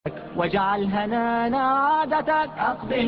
واجعل هنانا عادتك. أقبل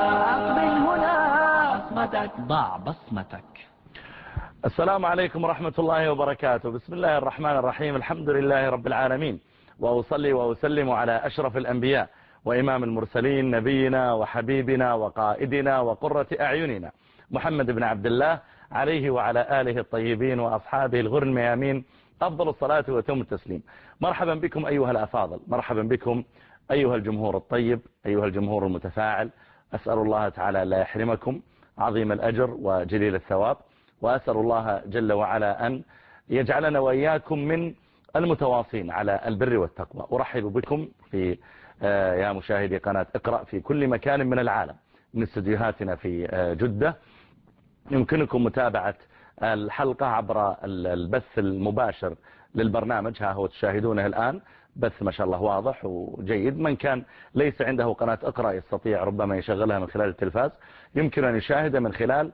هنا بصمتك. ضع بصمتك. السلام عليكم ورحمة الله وبركاته. بسم الله الرحمن الرحيم. الحمد لله رب العالمين، وأصلي وأسلم على أشرف الأنبياء وإمام المرسلين، نبينا وحبيبنا وقائدنا وقرة أعيننا محمد بن عبد الله، عليه وعلى آله الطيبين وأصحابه الغر الميامين أفضل الصلاة وتم التسليم. مرحبا بكم أيها الأفاضل، مرحبا بكم أيها الجمهور الطيب، أيها الجمهور المتفاعل. أسأل الله تعالى لا يحرمكم عظيم الأجر وجليل الثواب، وأسأل الله جل وعلا أن يجعلنا وإياكم من المتواصين على البر والتقوى. أرحب بكم في يا مشاهدي قناة اقرأ في كل مكان من العالم، من استديوهاتنا في جدة. يمكنكم متابعة الحلقة عبر البث المباشر للبرنامج، ها هو تشاهدونه الآن، بث ما شاء الله واضح وجيد. من كان ليس عنده قناة اقرأ يستطيع ربما يشغلها من خلال التلفاز، يمكن أن يشاهد من خلال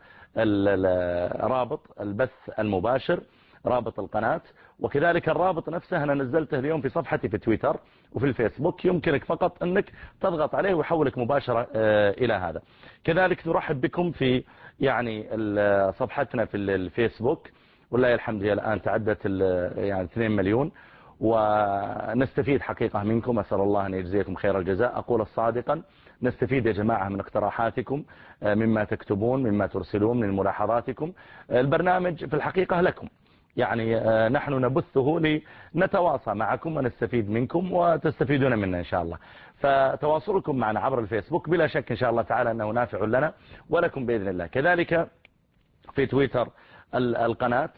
رابط البث المباشر، رابط القناة، وكذلك الرابط نفسه أنا نزلته اليوم في صفحتي في تويتر وفي الفيسبوك. يمكنك فقط أنك تضغط عليه ويحولك مباشرة إلى هذا. كذلك نرحب بكم في صفحتنا في الفيسبوك، والله الحمد لله الآن تعدت 2 مليون، ونستفيد حقيقة منكم. أسأل الله أن يجزيكم خير الجزاء. أقول صادقا نستفيد يا جماعة من اقتراحاتكم، مما تكتبون، مما ترسلون من ملاحظاتكم. البرنامج في الحقيقة لكم، نحن نبثه لنتواصى معكم ونستفيد منكم وتستفيدون منا إن شاء الله. فتواصلكم معنا عبر الفيسبوك بلا شك إن شاء الله تعالى أنه نافع لنا ولكم بإذن الله. كذلك في تويتر القناة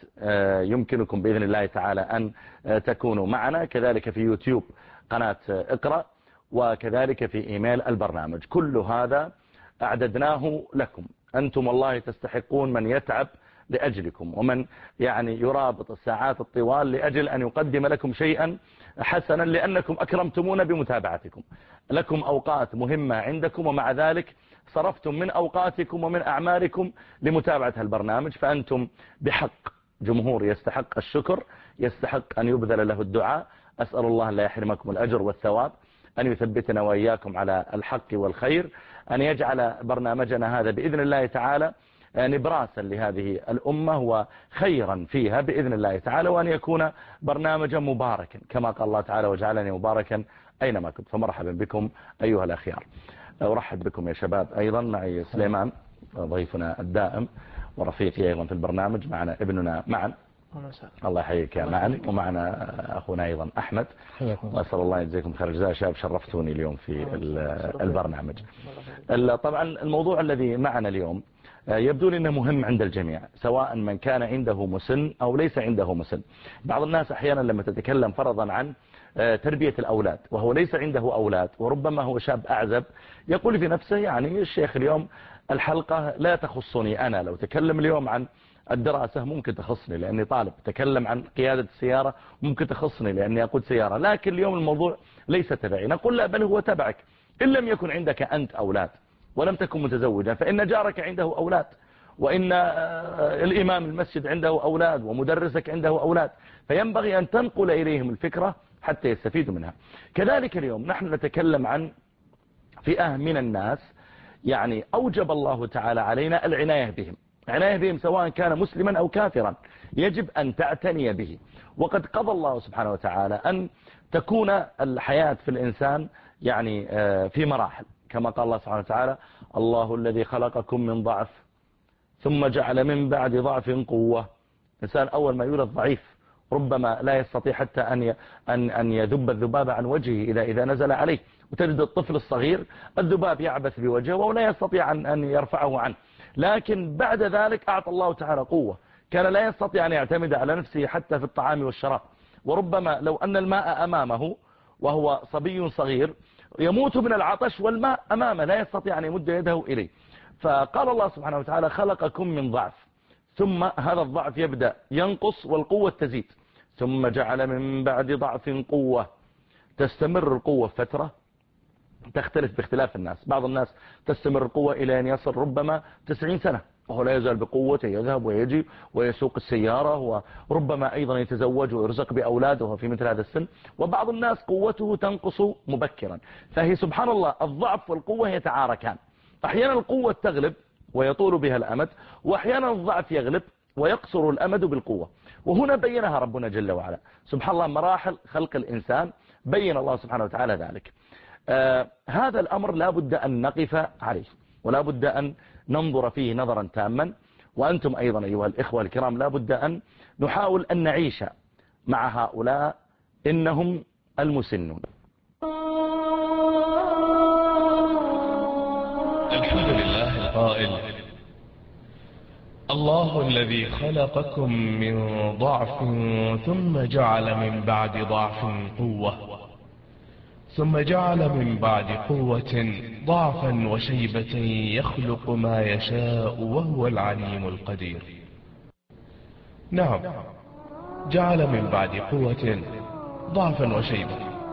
يمكنكم بإذن الله تعالى أن تكونوا معنا، كذلك في يوتيوب قناة اقرأ، وكذلك في إيميل البرنامج. كل هذا أعددناه لكم. أنتم والله تستحقون من يتعب لأجلكم، ومن يرابط الساعات الطوال لأجل أن يقدم لكم شيئا حسنا، لأنكم أكرمتمونا بمتابعتكم. لكم أوقات مهمة عندكم، ومع ذلك صرفتم من أوقاتكم ومن أعماركم لمتابعة البرنامج. فأنتم بحق جمهور يستحق الشكر، يستحق أن يبذل له الدعاء. أسأل الله لا يحرمكم الأجر والثواب، أن يثبتنا وإياكم على الحق والخير، أن يجعل برنامجنا هذا بإذن الله تعالى نبراسا لهذه الأمة وخيرا فيها بإذن الله تعالى، وأن يكون برنامجا مباركا كما قال الله تعالى وجعلني مباركا أينما كنت. فمرحبا بكم أيها الأخيار. أرحب بكم يا شباب. أيضا معي سليمان ضيفنا الدائم ورفيقي أيضا في البرنامج، معنا ابننا معا. الله يحييك يا معا. ومعنا أخونا أيضا أحمد، وأسأل الله يجزيكم خير الجزاء. شباب شرفتوني اليوم في البرنامج. طبعا الموضوع الذي معنا اليوم يبدو لي أنه مهم عند الجميع، سواء من كان عنده مسن أو ليس عنده مسن. بعض الناس أحيانا لما تتكلم فرضا عن تربية الأولاد وهو ليس عنده أولاد، وربما هو شاب أعزب، يقول في نفسه الشيخ اليوم الحلقة لا تخصني أنا، لو تكلم اليوم عن الدراسة ممكن تخصني لأني طالب، تكلم عن قيادة السيارة ممكن تخصني لأني أقود سيارة، لكن اليوم الموضوع ليس تبعي. نقول لا، بل هو تبعك. إن لم يكن عندك أنت أولاد ولم تكن متزوجا، فإن جارك عنده أولاد، وإن الإمام المسجد عنده أولاد، ومدرسك عنده أولاد، فينبغي أن تنقل إليهم الفكرة حتى يستفيدوا منها. كذلك اليوم نحن نتكلم عن فئة من الناس أوجب الله تعالى علينا العناية بهم، عناية بهم سواء كان مسلما أو كافرا، يجب أن تعتني به. وقد قضى الله سبحانه وتعالى أن تكون الحياة في الإنسان في مراحل، كما قال الله سبحانه وتعالى: الله الذي خلقكم من ضعف ثم جعل من بعد ضعف قوة. الإنسان أول ما يولد ضعيف، ربما لا يستطيع حتى أن يذب الذباب عن وجهه إذا نزل عليه. وتجد الطفل الصغير الذباب يعبث بوجهه ولا يستطيع أن يرفعه عنه، لكن بعد ذلك أعطى الله تعالى قوة، كان لا يستطيع أن يعتمد على نفسه حتى في الطعام والشراب. وربما لو أن الماء أمامه وهو صبي صغير يموت من العطش والماء أمامه لا يستطيع أن يمد يده إليه. فقال الله سبحانه وتعالى: خلقكم من ضعف، ثم هذا الضعف يبدأ ينقص والقوة تزيد، ثم جعل من بعد ضعف قوة. تستمر القوة فترة تختلف باختلاف الناس. بعض الناس تستمر القوة إلى أن يصل ربما 90 سنة وهو لا يزال بقوته، يذهب ويجي ويسوق السيارة، وربما أيضا يتزوج ويرزق بأولاده وهو في مثل هذا السن. وبعض الناس قوته تنقص مبكرا. فهي سبحان الله الضعف والقوة يتعاركان، أحيانا القوة تغلب ويطول بها الأمد، وأحيانا الضعف يغلب ويقصر الأمد بالقوة. وهنا بينها ربنا جل وعلا سبحان الله مراحل خلق الإنسان، بين الله سبحانه وتعالى ذلك. هذا الأمر لا بد أن نقف عليه ولا بد أن ننظر فيه نظرا تاما. وأنتم أيضا أيها الإخوة الكرام لا بد أن نحاول أن نعيش مع هؤلاء إنهم المسنون. الحمد لله القائل: الله الذي خلقكم من ضعف ثم جعل من بعد ضعف قوة ثم جعل من بعد قوة ضعفا وشيبة يخلق ما يشاء وهو العليم القدير. نعم، جعل من بعد قوة ضعفا وشيبة.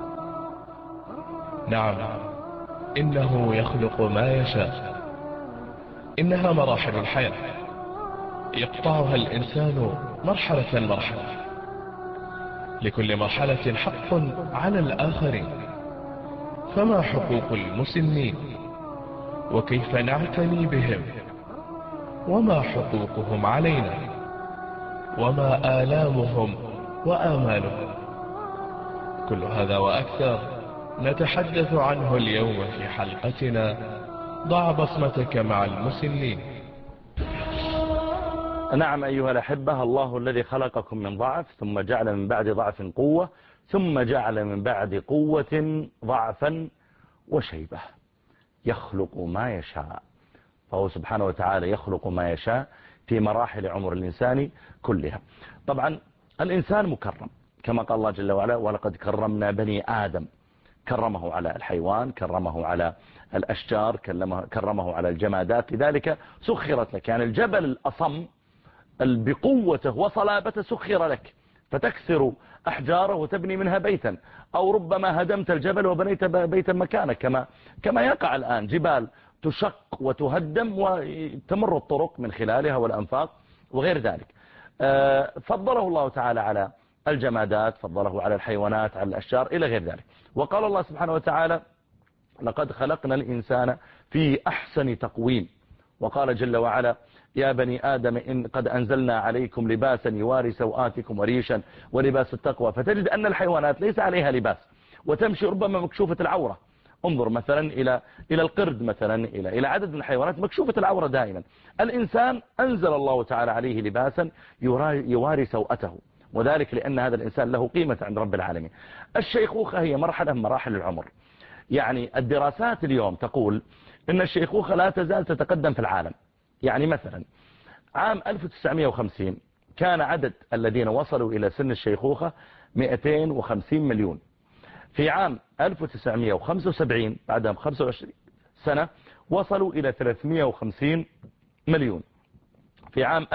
نعم، إنه يخلق ما يشاء. إنها مراحل الحياة يقطعها الإنسان مرحلة مرحلة، لكل مرحلة حق على الآخرين. فما حقوق المسنين وكيف نعتني بهم، وما حقوقهم علينا، وما آلامهم وآمالهم؟ كل هذا وأكثر نتحدث عنه اليوم في حلقتنا ضع بصمتك مع المسنين. نعم أيها الأحبة، الله الذي خلقكم من ضعف ثم جعل من بعد ضعف قوة ثم جعل من بعد قوة ضعفا وشيبة يخلق ما يشاء. فهو سبحانه وتعالى يخلق ما يشاء في مراحل عمر الإنسان كلها. طبعا الإنسان مكرم كما قال الله جل وعلا: ولقد كرمنا بني آدم. كرمه على الحيوان، كرمه على الأشجار، كرمه على الجمادات. لذلك سخرت لك، يعني الجبل الأصم بقوته وصلابته سخر لك فتكسر أحجاره وتبني منها بيتا، أو ربما هدمت الجبل وبنيت بيتا مكانه، كما يقع الآن جبال تشق وتهدم وتمر الطرق من خلالها والأنفاق وغير ذلك. فضله الله تعالى على الجمادات، فضله على الحيوانات، على الأشجار إلى غير ذلك. وقال الله سبحانه وتعالى: لقد خلقنا الإنسان في أحسن تقويم. وقال جل وعلا: يا بني آدم إن قد أنزلنا عليكم لباسا يواري سوآتكم وريشا ولباس التقوى. فتجد أن الحيوانات ليس عليها لباس وتمشي ربما مكشوفة العورة. انظر مثلا إلى القرد مثلا، إلى عدد من الحيوانات مكشوفة العورة دائما. الإنسان أنزل الله تعالى عليه لباسا يواري سوءته، وذلك لأن هذا الإنسان له قيمة عند رب العالمين. الشيخوخة هي مرحلة من مراحل العمر. يعني الدراسات اليوم تقول إن الشيخوخة لا تزال تتقدم في العالم. يعني مثلا عام 1950 كان عدد الذين وصلوا إلى سن الشيخوخة 250 مليون. في عام 1975 بعدها ب 25 سنة وصلوا إلى 350 مليون. في عام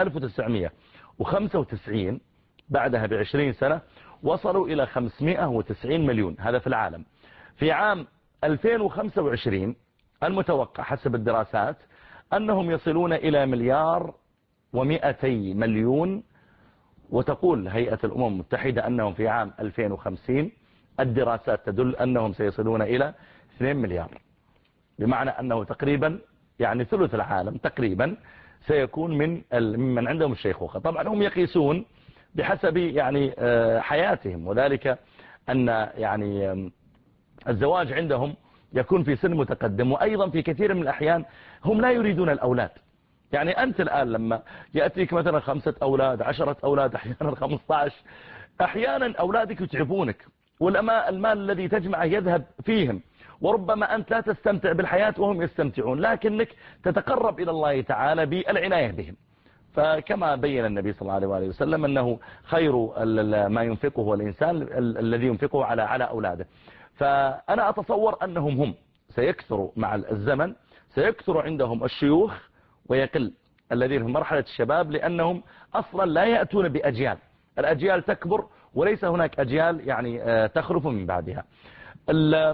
1995 بعدها ب20 سنة وصلوا إلى 590 مليون. هذا في العالم. في عام 2025 المتوقع حسب الدراسات أنهم يصلون إلى 1.2 مليار. وتقول هيئة الأمم المتحدة أنهم في عام 2050 الدراسات تدل أنهم سيصلون إلى 2 مليار، بمعنى أنه تقريبا يعني ثلث العالم تقريبا سيكون من عندهم الشيخوخة. طبعا هم يقيسون بحسب يعني حياتهم، وذلك أن يعني الزواج عندهم يكون في سن متقدم، وأيضا في كثير من الأحيان هم لا يريدون الأولاد. يعني أنت الآن لما يأتيك مثلا 5 أولاد 10 أولاد أحيانا 15، أحيانا أولادك يتعبونك والمال الذي تجمعه يذهب فيهم، وربما أنت لا تستمتع بالحياة وهم يستمتعون، لكنك تتقرب إلى الله تعالى بالعناية بهم. فكما بين النبي صلى الله عليه وسلم أنه خير ما ينفقه الإنسان الذي ينفقه على أولاده. فأنا أتصور أنهم هم سيكثروا مع الزمن، سيكثر عندهم الشيوخ ويقل الذين هم مرحلة الشباب، لأنهم أصلا لا يأتون بأجيال، الأجيال تكبر وليس هناك أجيال يعني تخلف من بعدها.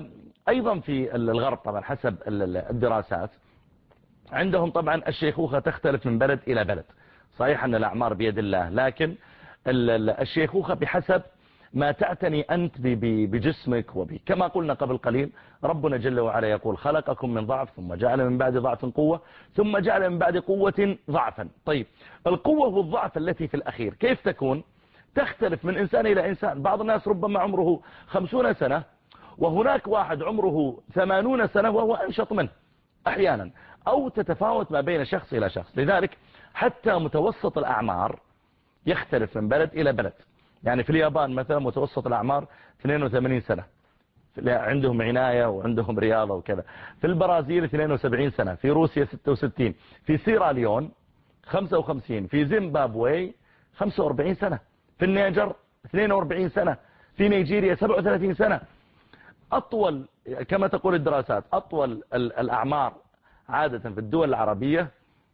أيضا في الغرب طبعا حسب الدراسات عندهم طبعا الشيخوخة تختلف من بلد إلى بلد. صحيح أن الأعمار بيد الله، لكن الشيخوخة بحسب ما تعتني أنت بجسمك كما قلنا قبل قليل، ربنا جل وعلا يقول خلقكم من ضعف ثم جعل من بعد ضعف قوة ثم جعل من بعد قوة ضعفا. طيب القوة والضعف التي في الأخير كيف تكون؟ تختلف من إنسان إلى إنسان. بعض الناس ربما عمره 50 سنة وهناك واحد عمره 80 سنة وهو أنشط منه أحيانا، أو تتفاوت ما بين شخص إلى شخص. لذلك حتى متوسط الأعمار يختلف من بلد إلى بلد. يعني في اليابان مثلا متوسط الأعمار 82 سنة، عندهم عناية وعندهم رياضة وكذا. في البرازيل 72 سنة، في روسيا 66، في سيراليون 55، في زيمبابوي 45 سنة، في النيجر 42 سنة، في نيجيريا 37 سنة. أطول كما تقول الدراسات أطول الأعمار عادة في الدول العربية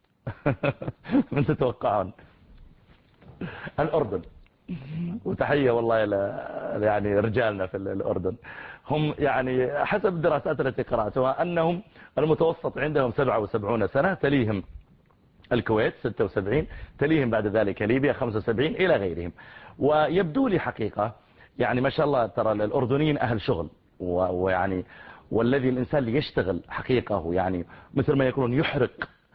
من تتوقعون؟ الأردن. وتحية والله يعني رجالنا في الأردن، هم يعني حسب الدراسات التي قرأتها أنهم المتوسط عندهم 77 سنة، تليهم الكويت 76، تليهم بعد ذلك ليبيا 75 إلى غيرهم. ويبدو لي حقيقة يعني ما شاء الله ترى الأردنيين أهل شغل، ويعني والذي الإنسان اللي يشتغل حقيقة يعني مثل ما يقولون يحرق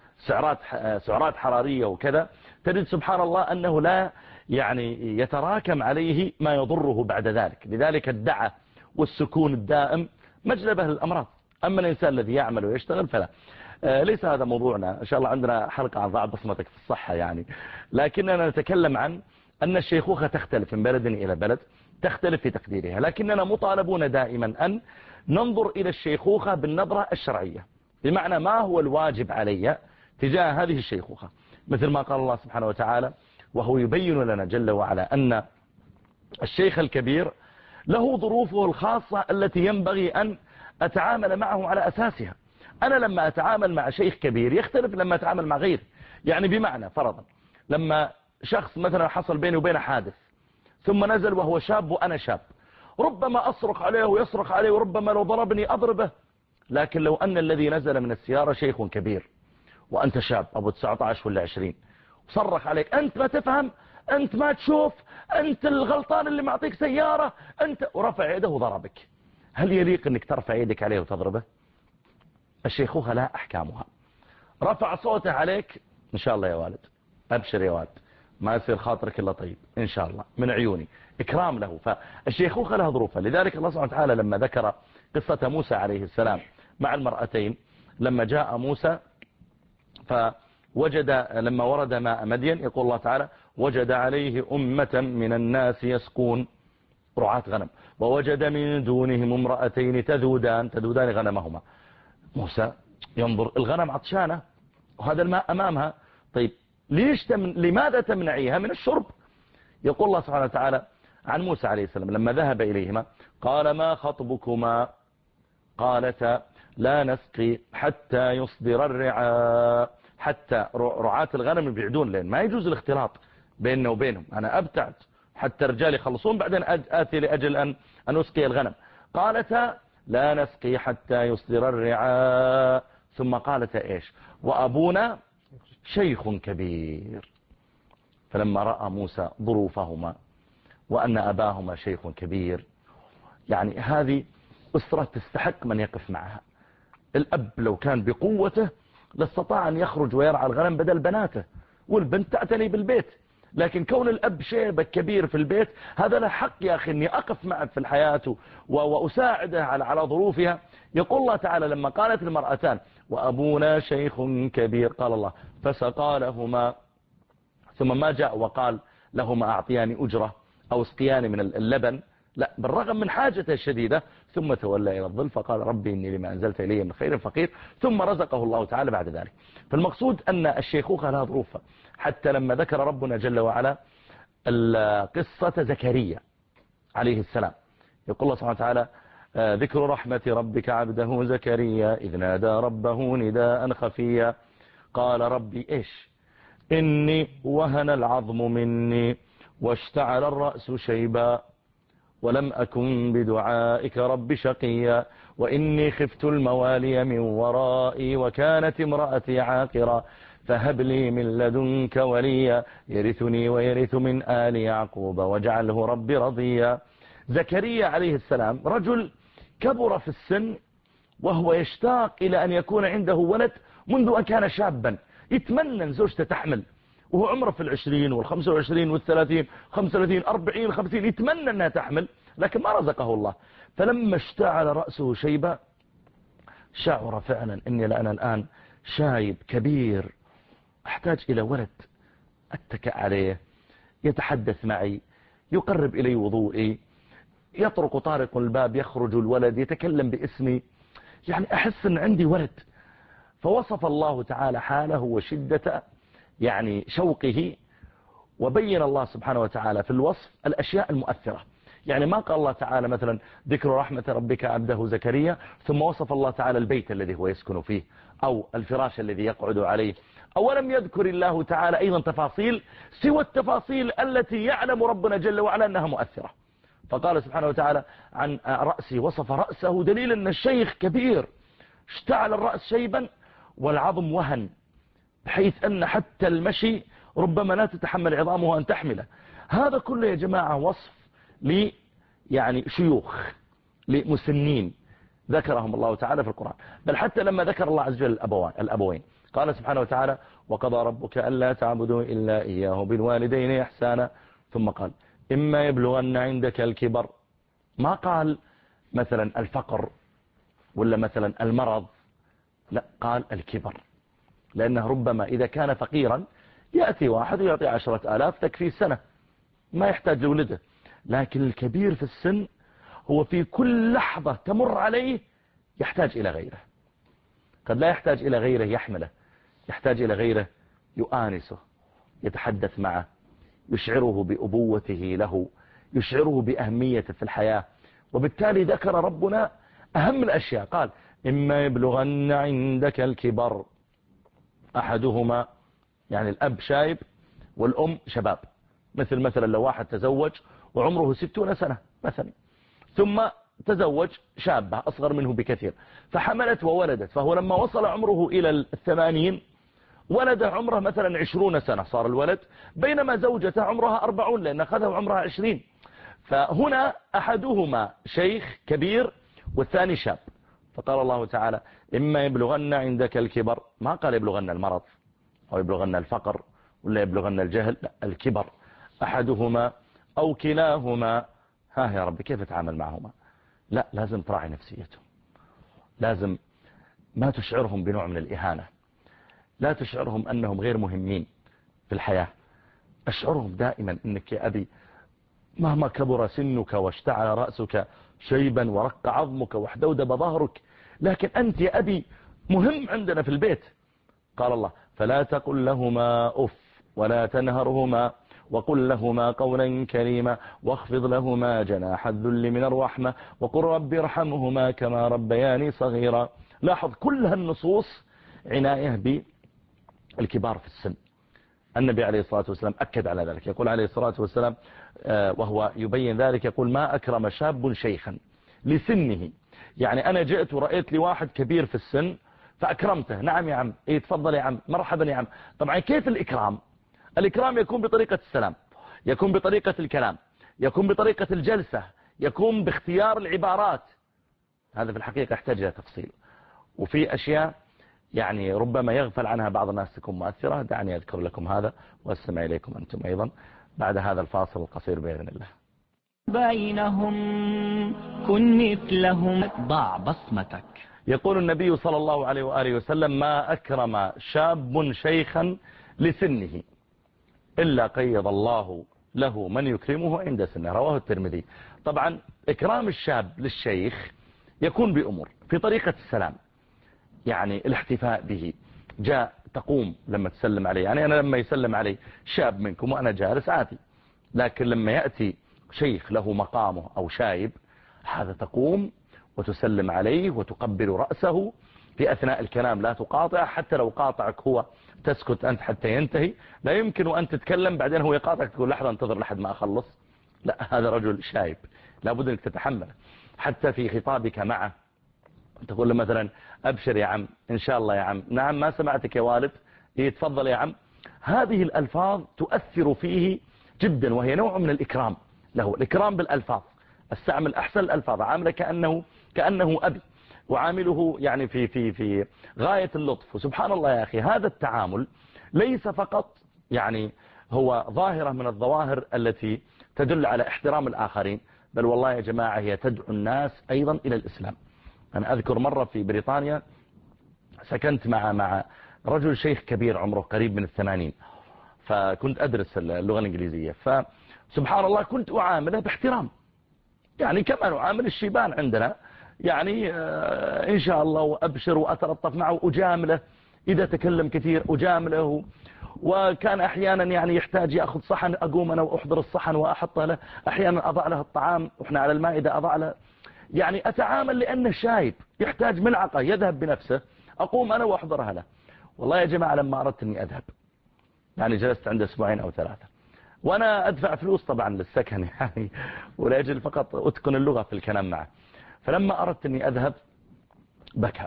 سعرات حرارية وكذا، تجد سبحان الله أنه لا يعني يتراكم عليه ما يضره بعد ذلك. لذلك الدعة والسكون الدائم مجلبه للأمراض. أما الإنسان الذي يعمل ويشتغل فلا. ليس هذا موضوعنا، إن شاء الله عندنا حلقة عن ضع بصمتك في الصحة يعني، لكننا نتكلم عن أن الشيخوخة تختلف من بلد إلى بلد، تختلف في تقديرها، لكننا مطالبون دائما أن ننظر إلى الشيخوخة بالنظرة الشرعية، بمعنى ما هو الواجب علي تجاه هذه الشيخوخة. مثل ما قال الله سبحانه وتعالى وهو يبين لنا جل وعلا أن الشيخ الكبير له ظروفه الخاصة التي ينبغي أن أتعامل معه على أساسها. أنا لما أتعامل مع شيخ كبير يختلف لما أتعامل مع غيره. يعني بمعنى فرضا لما شخص مثلا حصل بيني وبينه حادث ثم نزل وهو شاب وأنا شاب، ربما أصرخ عليه ويصرخ عليه، وربما لو ضربني أضربه. لكن لو أن الذي نزل من السيارة شيخ كبير وأنت شاب أبو 19 ولا 20 وصرخ عليك، أنت ما تفهم، أنت ما تشوف، أنت الغلطان اللي معطيك سيارة، أنت، ورفع يده وضربك، هل يليق أنك ترفع يدك عليه وتضربه؟ الشيخوخة لا أحكامها. رفع صوته عليك إن شاء الله يا والد، أبشر يا والد، ما يصير خاطرك إلا طيب إن شاء الله من عيوني، إكرام له. فالشيخوخة لها ظروفها. لذلك الله سبحانه وتعالى لما ذكر قصة موسى عليه السلام مع المرأتين، لما جاء موسى فوجد لما ورد ماء مدين، يقول الله تعالى وجد عليه أمة من الناس يسقون، رعاة غنم، ووجد من دونهم امرأتين تذودان غنمهما. موسى ينظر الغنم عطشانة وهذا الماء أمامها، طيب لماذا تمنعيها من الشرب؟ يقول الله سبحانه وتعالى عن موسى عليه السلام لما ذهب إليهما قال ما خطبكما قالتا لا نسقي حتى يصدر الرعاء. حتى رعاة الغنم يبعدون، لأن ما يجوز الاختلاط بيننا وبينهم، أنا أبتعد حتى الرجال يخلصون بعدين آتي لأجل أن أسقي الغنم. قالتا لا نسقي حتى يصدر الرعاء. ثم قالتا إيش؟ وأبونا شيخ كبير. فلما رأى موسى ظروفهما وأن أباهما شيخ كبير، يعني هذه أسرة تستحق من يقف معها. الأب لو كان بقوته لاستطاع أن يخرج ويرعى الغنم بدل بناته، والبنت تعتني بالبيت. لكن كون الأب شيبة كبير في البيت، هذا له حق يا أخي أني أقف معه في الحياة وأساعده على ظروفها. يقول الله تعالى لما قالت المرأتان وأبونا شيخ كبير، قال الله فسقى لهما، ثم ما جاء وقال لهما أعطياني أجرة أو اسقياني من اللبن، لا، بالرغم من حاجته الشديدة، ثم تولى إلى الظل فقال ربي إني لما أنزلت إلي من خير فقير، ثم رزقه الله تعالى بعد ذلك. فالمقصود أن الشيخوخة لها ظروفها. حتى لما ذكر ربنا جل وعلا قصة زكريا عليه السلام، يقول الله سبحانه وتعالى ذكر رحمة ربك عبده زكريا إذ نادى ربه نداء خفيا قال ربي إيش إني وهن العظم مني واشتعل الرأس شيبا ولم أكن بدعائك رب شقيا وإني خفت الموالي من ورائي وكانت امرأتي عاقرا فهب لي من لدنك وليا يرثني ويرث من آل يعقوب واجعله ربي رضيا. زكريا عليه السلام رجل كبر في السن وهو يشتاق إلى أن يكون عنده ولد منذ أن كان شابا، يتمنى أن زوجته تحمل وهو عمره في 20 وال25 وال30 35 40 50، يتمنى أنها تحمل لكن ما رزقه الله. فلما اشتعل رأسه شيبا شعر فعلا أني أنا الآن شايب كبير أحتاج إلى ولد أتكأ عليه، يتحدث معي، يقرب إلي وضوئي، يطرق طارق الباب يخرج الولد يتكلم باسمي، يعني أحس أن عندي ولد. فوصف الله تعالى حاله وشدة يعني شوقه، وبين الله سبحانه وتعالى في الوصف الأشياء المؤثرة. يعني ما قال الله تعالى مثلا ذكر رحمة ربك عبده زكريا ثم وصف الله تعالى البيت الذي هو يسكن فيه أو الفراش الذي يقعد عليه، أولم يذكر الله تعالى أيضا تفاصيل سوى التفاصيل التي يعلم ربنا جل وعلا أنها مؤثرة. فقال سبحانه وتعالى عن رأسه، وصف رأسه دليل أن الشيخ كبير اشتعل الرأس شيبا والعظم وهن بحيث أن حتى المشي ربما لا تتحمل عظامه أن تحمله. هذا كله يا جماعة وصف يعني شيوخ لمسنين ذكرهم الله تعالى في القرآن. بل حتى لما ذكر الله عز وجل الأبوين قال سبحانه وتعالى وقضى ربك ألا تعبدوا إلا إياه بالوالدين إحسانا، ثم قال إما يبلغن عندك الكبر. ما قال مثلا الفقر ولا مثلا المرض، لا قال الكبر، لأنه ربما إذا كان فقيرا يأتي واحد ويعطي 10,000 تكفي سنة ما يحتاج لولده، لكن الكبير في السن هو في كل لحظة تمر عليه يحتاج إلى غيره. قد لا يحتاج إلى غيره يحمله، يحتاج إلى غيره يؤانسه، يتحدث معه، يشعره بأبوته له، يشعره بأهميته في الحياة. وبالتالي ذكر ربنا أهم الأشياء، قال إما يبلغن عندك الكبر أحدهما، يعني الأب شايب والأم شباب، مثلا لو واحد تزوج وعمره 60 سنة مثلا ثم تزوج شابة أصغر منه بكثير فحملت وولدت، فهو لما وصل عمره إلى 80 ولد عمره مثلا 20 سنة صار الولد، بينما زوجته عمرها 40 لأن أخذه عمرها 20. فهنا أحدهما شيخ كبير والثاني شاب. فقال الله تعالى إما يبلغن عندك الكبر، ما قال يبلغن المرض أو يبلغن الفقر ولا يبلغن الجهل، لا الكبر أحدهما أو كلاهما. ها يا رب كيف اتعامل معهما؟ لا لازم تراعي نفسيتهم، لازم ما تشعرهم بنوع من الإهانة، لا تشعرهم أنهم غير مهمين في الحياة. أشعرهم دائما أنك يا أبي مهما كبر سنك واشتعل رأسك شيبا ورق عظمك واحدودب ظهرك، لكن أنت يا أبي مهم عندنا في البيت. قال الله فلا تقل لهما أف ولا تنهرهما وقل لهما قولا كريما واخفض لهما جناح الذل من الرحمة وقل رب ارحمهما كما ربياني صغيرا. لاحظ كل هالنصوص عناية بالكبار في السن. النبي عليه الصلاة والسلام أكد على ذلك، يقول عليه الصلاة والسلام وهو يبين ذلك يقول ما أكرم شاب شيخا لسنه، يعني أنا جئت ورأيت لي واحد كبير في السن فأكرمته، نعم يا عم، إيه تفضل يا عم، مرحبا يا عم. طبعا كيف الإكرام؟ الإكرام يكون بطريقة السلام، يكون بطريقة الكلام، يكون بطريقة الجلسة، يكون باختيار العبارات. هذا في الحقيقة يحتاج إلى تفصيل، وفي أشياء يعني ربما يغفل عنها بعض الناس تكون مؤثرة. دعني أذكر لكم هذا واستمع إليكم أنتم أيضا بعد هذا الفاصل القصير بإذن الله. بينهم كن مثلهم ضع بصمتك. يقول النبي صلى الله عليه وآله وسلم ما أكرم شاب شيخا لسنه إلا قيض الله له من يكرمه عند سنه، رواه الترمذي. طبعا إكرام الشاب للشيخ يكون بأمور، في طريقة السلام، يعني الاحتفاء به، جاء تقوم لما تسلم عليه، يعني أنا لما يسلم علي شاب منكم وأنا جالس عادي، لكن لما يأتي شيخ له مقامه أو شايب هذا تقوم وتسلم عليه وتقبل رأسه في أثناء الكلام، لا تقاطع، حتى لو قاطعك هو تسكت أنت حتى ينتهي. لا يمكن أن تتكلم بعدين هو يقاطعك تقول لحظة انتظر لحد ما أخلص، لا هذا رجل شايب لابد أنك تتحمل. حتى في خطابك معه تقول له مثلا أبشر يا عم، إن شاء الله يا عم، نعم ما سمعتك يا والد، تفضل يا عم. هذه الألفاظ تؤثر فيه جدا، وهي نوع من الإكرام له، الإكرام بالألفاظ. استعمل أحسن الألفاظ، عامله كأنه أبي، وعامله يعني في غاية اللطف. وسبحان الله يا أخي، هذا التعامل ليس فقط يعني هو ظاهرة من الظواهر التي تدل على احترام الآخرين، بل والله يا جماعة هي تدعو الناس أيضا إلى الإسلام. أنا أذكر مرة في بريطانيا سكنت مع رجل شيخ كبير عمره قريب من 80، فكنت أدرس اللغة الإنجليزية، فسبحان الله كنت أعامله باحترام، يعني كما نعامل الشيبان عندنا، يعني إن شاء الله، وأبشر وأتلطف معه وأجامله إذا تكلم كثير أجامله. وكان أحيانا يعني يحتاج يأخذ صحن، أقوم أنا وأحضر الصحن وأحطه له، أحيانا أضع له الطعام وإحنا على المائدة أضع له، يعني أتعامل لأنه شايب يحتاج ملعقة يذهب بنفسه، أقوم أنا وأحضرها له. والله يا جماعة لما أردت أني أذهب، يعني جلست عنده 2 أو 3، وأنا أدفع فلوس طبعا للسكن يعني، ولأجل فقط أتقن اللغة في الكلام معه. فلما أردت أني أذهب بكى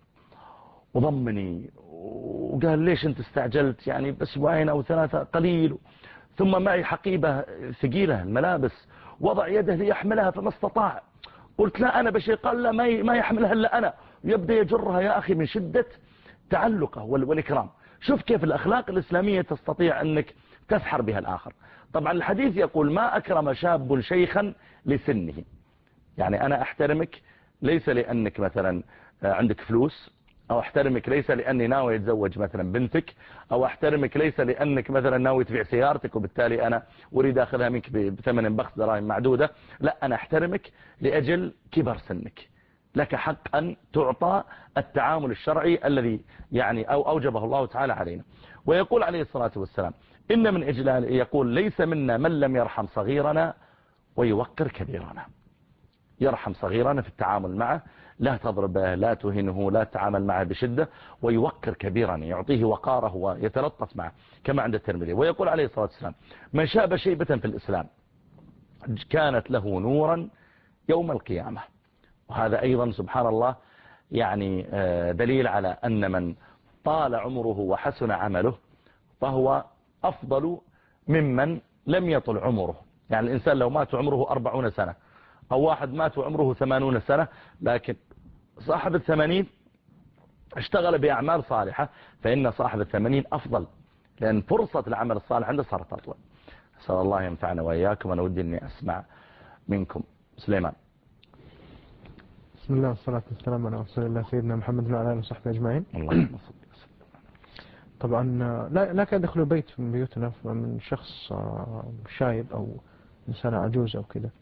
وضمني وقال ليش أنت استعجلت، يعني ب2 أو 3 قليل. ثم معي حقيبة ثقيلة الملابس، وضع يده ليحملها فما استطاع. قلت لا أنا بشيء، قال لا ما يحملها إلا أنا، يبدأ يجرها يا أخي من شدة تعلقه والإكرام. شوف كيف الأخلاق الإسلامية تستطيع أنك تسحر بها الآخر. طبعا الحديث يقول ما أكرم شاب شيخا لسنه، يعني أنا أحترمك ليس لأنك مثلا عندك فلوس، أو أحترمك ليس لأني ناوي أتزوج مثلا بنتك، أو أحترمك ليس لأنك مثلا ناوي تبيع سيارتك وبالتالي أنا أريد أخذها منك بثمن بخس دراهم معدودة. لا، أنا أحترمك لأجل كبر سنك، لك حق أن تعطى التعامل الشرعي الذي يعني أو أوجبه الله تعالى علينا. ويقول عليه الصلاة والسلام إن من إجلال، يقول ليس منا من لم يرحم صغيرنا ويوقر كبيرنا. يرحم صغيرنا في التعامل معه، لا تضربه، لا تهنه، لا تتعامل معه بشدة، ويوقر كبيرنا، يعطيه وقاره ويتلطف معه كما عند الترمذي. ويقول عليه الصلاة والسلام من شاب شيبة في الإسلام كانت له نورا يوم القيامة. وهذا أيضا سبحان الله يعني دليل على أن من طال عمره وحسن عمله فهو أفضل ممن لم يطل عمره. يعني الإنسان لو مات عمره 40 سنة، أو واحد مات وعمره 80 سنة، لكن صاحب 80 اشتغل بأعمال صالحة، فإن صاحب 80 أفضل، لأن فرصة العمل الصالح عنده صارت أطول. أسأل الله ينفعنا وإياكم. أنا ودي أني أسمع منكم. سليمان. بسم الله والصلاة والسلام على رسول الله سيدنا محمد وعلى آله وصحبه أجمعين. اللهم صل وسلم. طبعا لا كان يدخل بيت من بيوتنا من شخص شايب أو إنسان عجوز أو كده،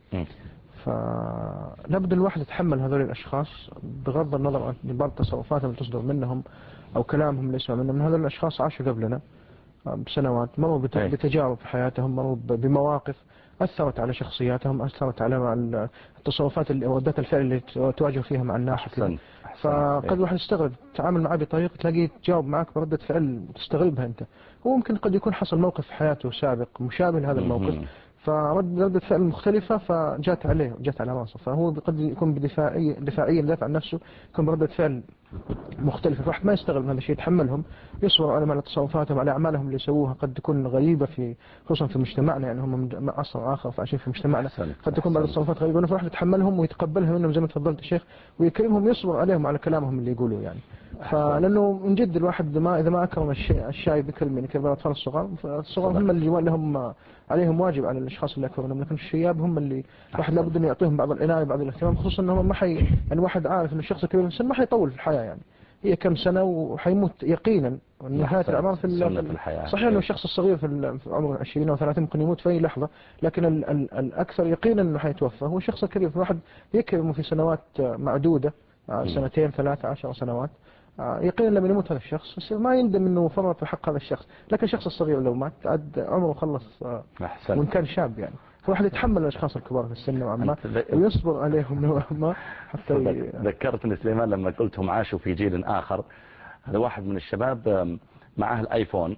فلابد الواحد يتحمل هذول الأشخاص بغض النظر عن بعض تصرفاتهم اللي تصدر منهم أو كلامهم اللي يسمع منهم. هذول الأشخاص عاشوا قبلنا بسنوات، مروا بتجارب في حياتهم، مروا بمواقف أثرت على شخصياتهم، أثرت على التصرفات اللي ردات الفعل اللي تواجه فيها مع الناس. فقد واحد يستغرب تتعامل معه بطريقة تلاقيه تجاوب معك بردة فعل تستغربها أنت، هو ممكن قد يكون حصل موقف في حياته سابق مشابه لهذا الموقف، فردة فعل مختلفة فجات عليه وجات على راسه، فهو قد يكون دفاعيا يدافع عن نفسه، يكون بردة فعل مختلفة. الواحد ما يستغرب من هذا الشيء، يتحملهم، يصبر على تصرفاتهم، على أعمالهم اللي يسووها قد تكون غريبة خصوصا في مجتمعنا، يعني هم من عصر آخر فعايشين في مجتمعنا، قد تكون بعض التصرفات غريبة، فالواحد يتحملهم ويتقبلها منهم زي ما تفضلت الشيخ، ويكرمهم، يصبر عليهم على كلامهم اللي يقولوا يعني. فلأنه من جد الواحد إذا ما أكرم الشاي بكلمة، يعني كبار الأطفال الصغار هم اللي لهم عليهم واجب على الأشخاص اللي أكبرهم، لكن الشياب هم اللي الواحد لابد أن يعطيهم بعض العناية بعض الاهتمام، خصوصا أنهم ما يعني الواحد عارف أن الشخص الكبير في السن ما حيطول في الحياة، يعني هي كم سنة وحيموت يقينا، نهاية الأعمار في الحياة. صحيح أنه الشخص الصغير في عمر 20 أو 30 ممكن يموت في أي لحظة، لكن الأكثر يقينا أنه حيتوفى هو الشخص الكبير. فالواحد يكرمه في سنوات معدودة، 2 3 10 سنوات، يقينا لما يموت هذا الشخص يصير ما يندم انه فرط في حق هذا الشخص، لكن الشخص الصغير لو مات عاد عمره خلص وان كان شاب يعني. فالواحد يتحمل الاشخاص الكبار في السن نوعا ما ويصبر عليهم نوعا ما حتى ذكرتني سليمان لما قلتهم عاشوا في جيل آخر. هذا واحد من الشباب معه الايفون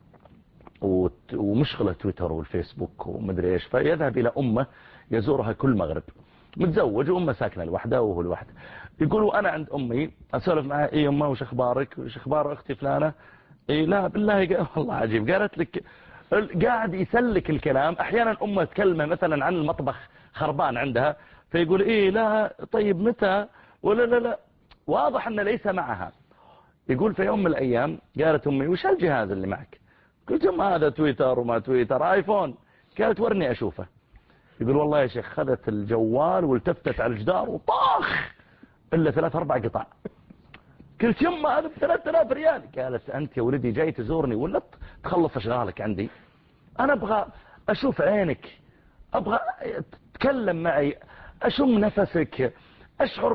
ومشغله تويتر والفيسبوك ومدري ايش، فيذهب الى امه يزورها كل مغرب، متزوج وامه ساكنه لوحده وهو لوحده. يقولوا أنا عند أمي أسولف معها إيه أمه وش أخبارك وش أخبار أختي فلانة إيه لا بالله والله عجيب قالت لك قاعد يسلك الكلام. أحيانا أمه تكلمه مثلا عن المطبخ خربان عندها فيقول إيه لا طيب متى ولا لا لا واضح أنه ليس معها. يقول في يوم من الأيام قالت أمي وش الجهاز اللي معك؟ قلت ما هذا تويتر وما تويتر آيفون. قالت ورني أشوفه. يقول والله يا شيخ خذت الجوال والتفتت على الجدار وطاخ إلا 3-4 قطع. قلت يما هذا ب3000 ريال. قالت أنت يا ولدي جاي تزورني ولا تخلص أشغالك عندي؟ أنا أبغى أشوف عينك أبغى تتكلم معي أشم نفسك أشعر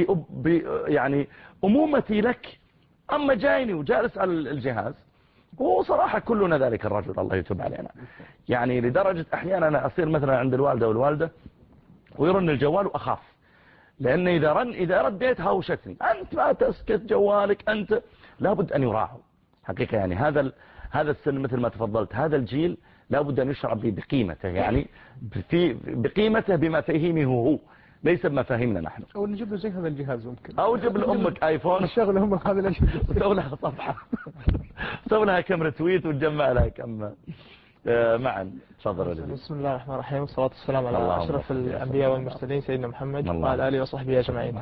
يعني أمومتي لك. أما جايني وجالس على الجهاز. وصراحة كلنا ذلك الرجل الله يتوب علينا يعني لدرجة أحيانا أنا أصير مثلا عند الوالدة والوالدة ويرن الجوال وأخاف لأن إذا رديت هاوشتني أنت ما تسكت جوالك أنت. لابد أن يراعوا حقيقة يعني هذا السن مثل ما تفضلت هذا الجيل لابد أن يشعر بقيمته يعني بقيمته بما فهمه هو ليس بمفاهيمنا نحن. أو نجيب له زي هذا الجهاز ممكن أو جيب لأمك آيفون نشغل أمك هذا الأشياء وسوي لها صفحة سوي لها كم رتويت وتجمع لها كم معا. تفضل. بسم الله الرحمن الرحيم والصلاة والسلام على أشرف الأنبياء والمرسلين سيدنا محمد وعلى آله وصحبه أجمعين.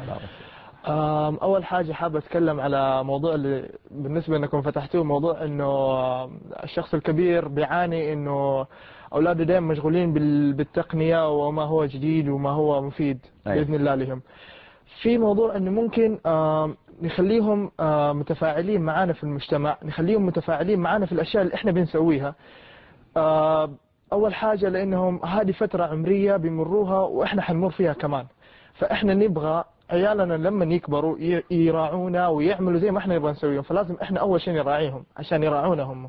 أول حاجة حابة أتكلم على موضوع اللي بالنسبة أنكم فتحتوه موضوع أنه الشخص الكبير بيعاني أنه أولاده دائما مشغولين بالتقنية وما هو جديد وما هو مفيد بإذن الله لهم. في موضوع أنه ممكن نخليهم متفاعلين معنا في المجتمع نخليهم متفاعلين معنا في الأشياء اللي إحنا بنسويها. أول حاجة لأنهم هذه فترة عمرية بيمروها وإحنا حنمر فيها كمان فإحنا نبغى عيالنا لما يكبروا يراعونا ويعملوا زي ما إحنا نبغى نسويهم فلازم إحنا أول شيء نراعيهم عشان يراعونا هم.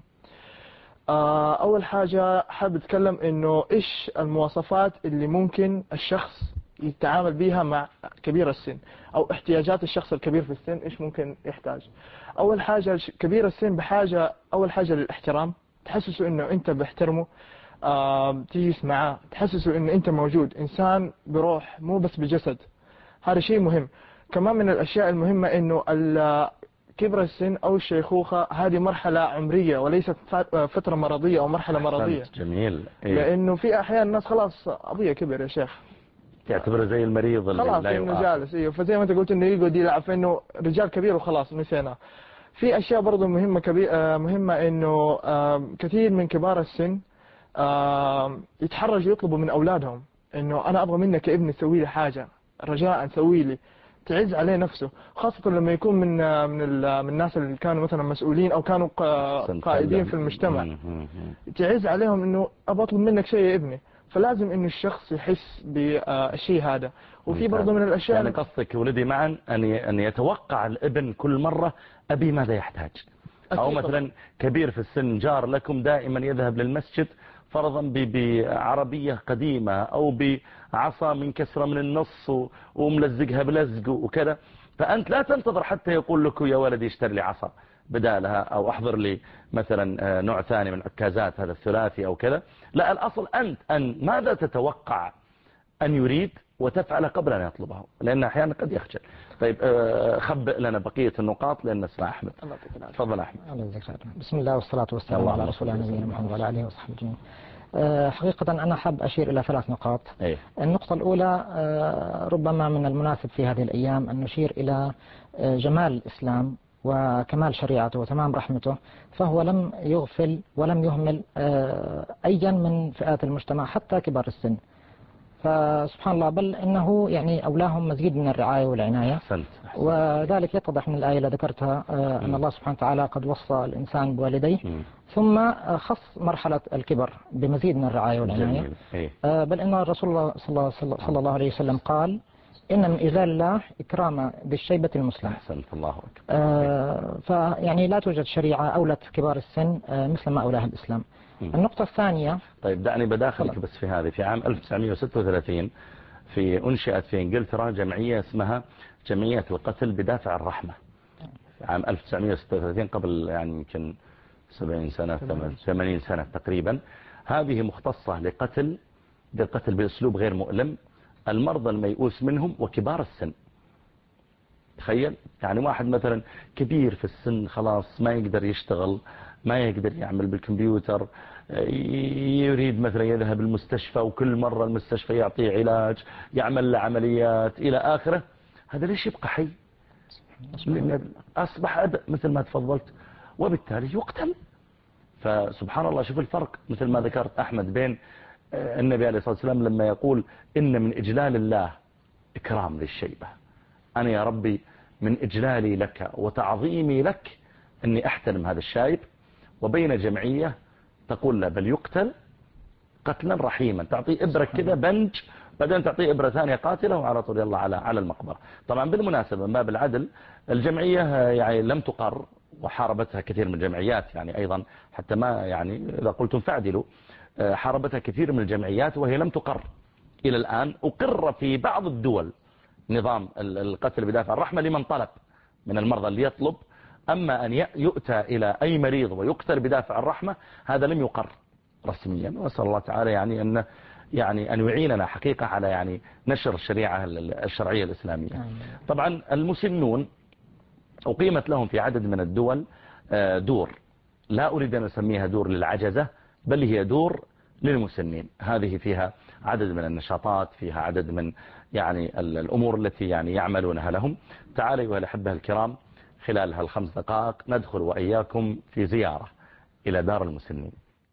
أول حاجة حابب أتكلم إنه إيش المواصفات اللي ممكن الشخص يتعامل بيها مع كبير السن أو احتياجات الشخص الكبير في السن إيش ممكن يحتاج. أول حاجة كبير السن بحاجة أول حاجة للاحترام تحسسه إنه أنت بحترمه تجلس معاه تحسسه إنه أنت موجود إنسان بروح مو بس بجسد. هذا شيء مهم. كمان من الأشياء المهمة إنه كبر السن أو الشيخوخة هذه مرحلة عمرية وليست فترة مرضية أو مرحلة مرضية. جميل. لأنه في أحيان الناس خلاص أبويا كبر يا شيخ يعتبره زي المريض اللي خلاص لا إنه جالس إيه فزي ما أنت قلت إنه يقعد يلعب فإنه رجال كبير وخلاص نسينا. في أشياء برضو مهمة مهمة إنه كثير من كبار السن يتحرجوا يطلبوا من أولادهم إنه أنا أبغى منك يا ابني تسوي لي حاجة رجاء سوي لي تعز عليه نفسه خاصة لما يكون من الناس اللي كانوا مثلا مسؤولين أو كانوا قائدين في المجتمع تعز عليهم إنه أبغى أطلب منك شيء يا ابني فلازم إنه الشخص يحس بالشيء هذا. وفي برضو من الأشياء يعني قصدك ولدي معا أن يتوقع الابن كل مرة أبي ماذا يحتاج أو مثلا كبير في السن جار لكم دائما يذهب للمسجد فرضا بعربية قديمة أو بعصا منكسرة من النص وملزقها بلزق وكذا فأنت لا تنتظر حتى يقول لك يا ولدي اشتري لي عصا بدالها أو أحضر لي مثلا نوع ثاني من عكازات هذا الثلاثي أو كذا. لا الأصل أنت أن ماذا تتوقع أن يريد وتفعل قبل أن يطلبه لأن أحيانا قد يخجل. طيب خبئ لنا بقية النقاط لأن نسمع أحمد. تفضل أحمد. بسم الله والصلاة والسلام على رسول الله نبينا محمد وعلى آله وصحبه أجمعين. حقيقة أنا حاب أشير إلى 3 نقاط. النقطة الأولى ربما من المناسب في هذه الأيام أن نشير إلى جمال الإسلام وكمال شريعته وتمام رحمته فهو لم يغفل ولم يهمل أيا من فئات المجتمع حتى كبار السن فسبحان الله بل إنه يعني أولاهم مزيد من الرعاية والعناية. وذلك يتضح من الآية اللي ذكرتها أن الله سبحانه وتعالى قد وصى الإنسان بوالديه ثم خص مرحلة الكبر بمزيد من الرعاية والعناية. بل إن الرسول الله صلى الله عليه وسلم قال إن من إجلال الله إكرام بالشيبة المسلم. أحسنت الله أكبر. فيعني لا توجد شريعة أولت كبار السن مثل ما أولاها الإسلام. النقطة الثانية طيب دعني بداخلك بس في هذه في عام 1936 أنشئت في إنجلترا جمعية اسمها جمعية القتل بدافع الرحمة. عام 1936 قبل يعني يمكن 70 سنة 80 سنة تقريبا. هذه مختصة لقتل بأسلوب غير مؤلم المرضى الميؤوس منهم وكبار السن. تخيل يعني واحد مثلا كبير في السن خلاص ما يقدر يشتغل، ما يقدر يعمل بالكمبيوتر، يريد مثلا يذهب المستشفى وكل مرة المستشفى يعطيه علاج، يعمل له عمليات إلى آخره. هذا ليش يبقى حي؟ أصبح أدى مثل ما تفضلت، وبالتالي يقتل. فسبحان الله شوف الفرق مثل ما ذكرت أحمد بين النبي عليه الصلاة والسلام لما يقول إن من إجلال الله إكرام للشيبة، أنا يا ربي من إجلالي لك وتعظيمي لك أني أحترم هذا الشايب، وبين جمعية تقول له بل يقتل قتلا رحيما، تعطيه إبرة كذا بنج بعدين تعطيه إبرة ثانية قاتلة وعلى طول يلا على المقبرة. طبعا بالمناسبة ما بالعدل الجمعية يعني لم تقر، وحاربتها كثير من الجمعيات يعني أيضا، حتى ما يعني إذا قلتم فاعدلوا، حاربتها كثير من الجمعيات وهي لم تقر إلى الآن. أقر في بعض الدول نظام القتل بدافع الرحمة لمن طلب من المرضى اللي يطلب، أما أن يؤتى إلى أي مريض ويقتل بدافع الرحمة هذا لم يقر رسميا. وأسأل الله تعالى يعني أن يعيننا حقيقة على يعني نشر الشريعة الشرعية الإسلامية. طبعا المسنون أقيمت لهم في عدد من الدول دور، لا أريد أن أسميها دور للعجزة بل هي دور للمسنين. هذه فيها عدد من النشاطات، فيها عدد من يعني الأمور التي يعني يعملونها لهم. تعالوا أيها الأحبة الكرام خلال هال5 دقائق ندخل وإياكم في زيارة إلى دار المسنين.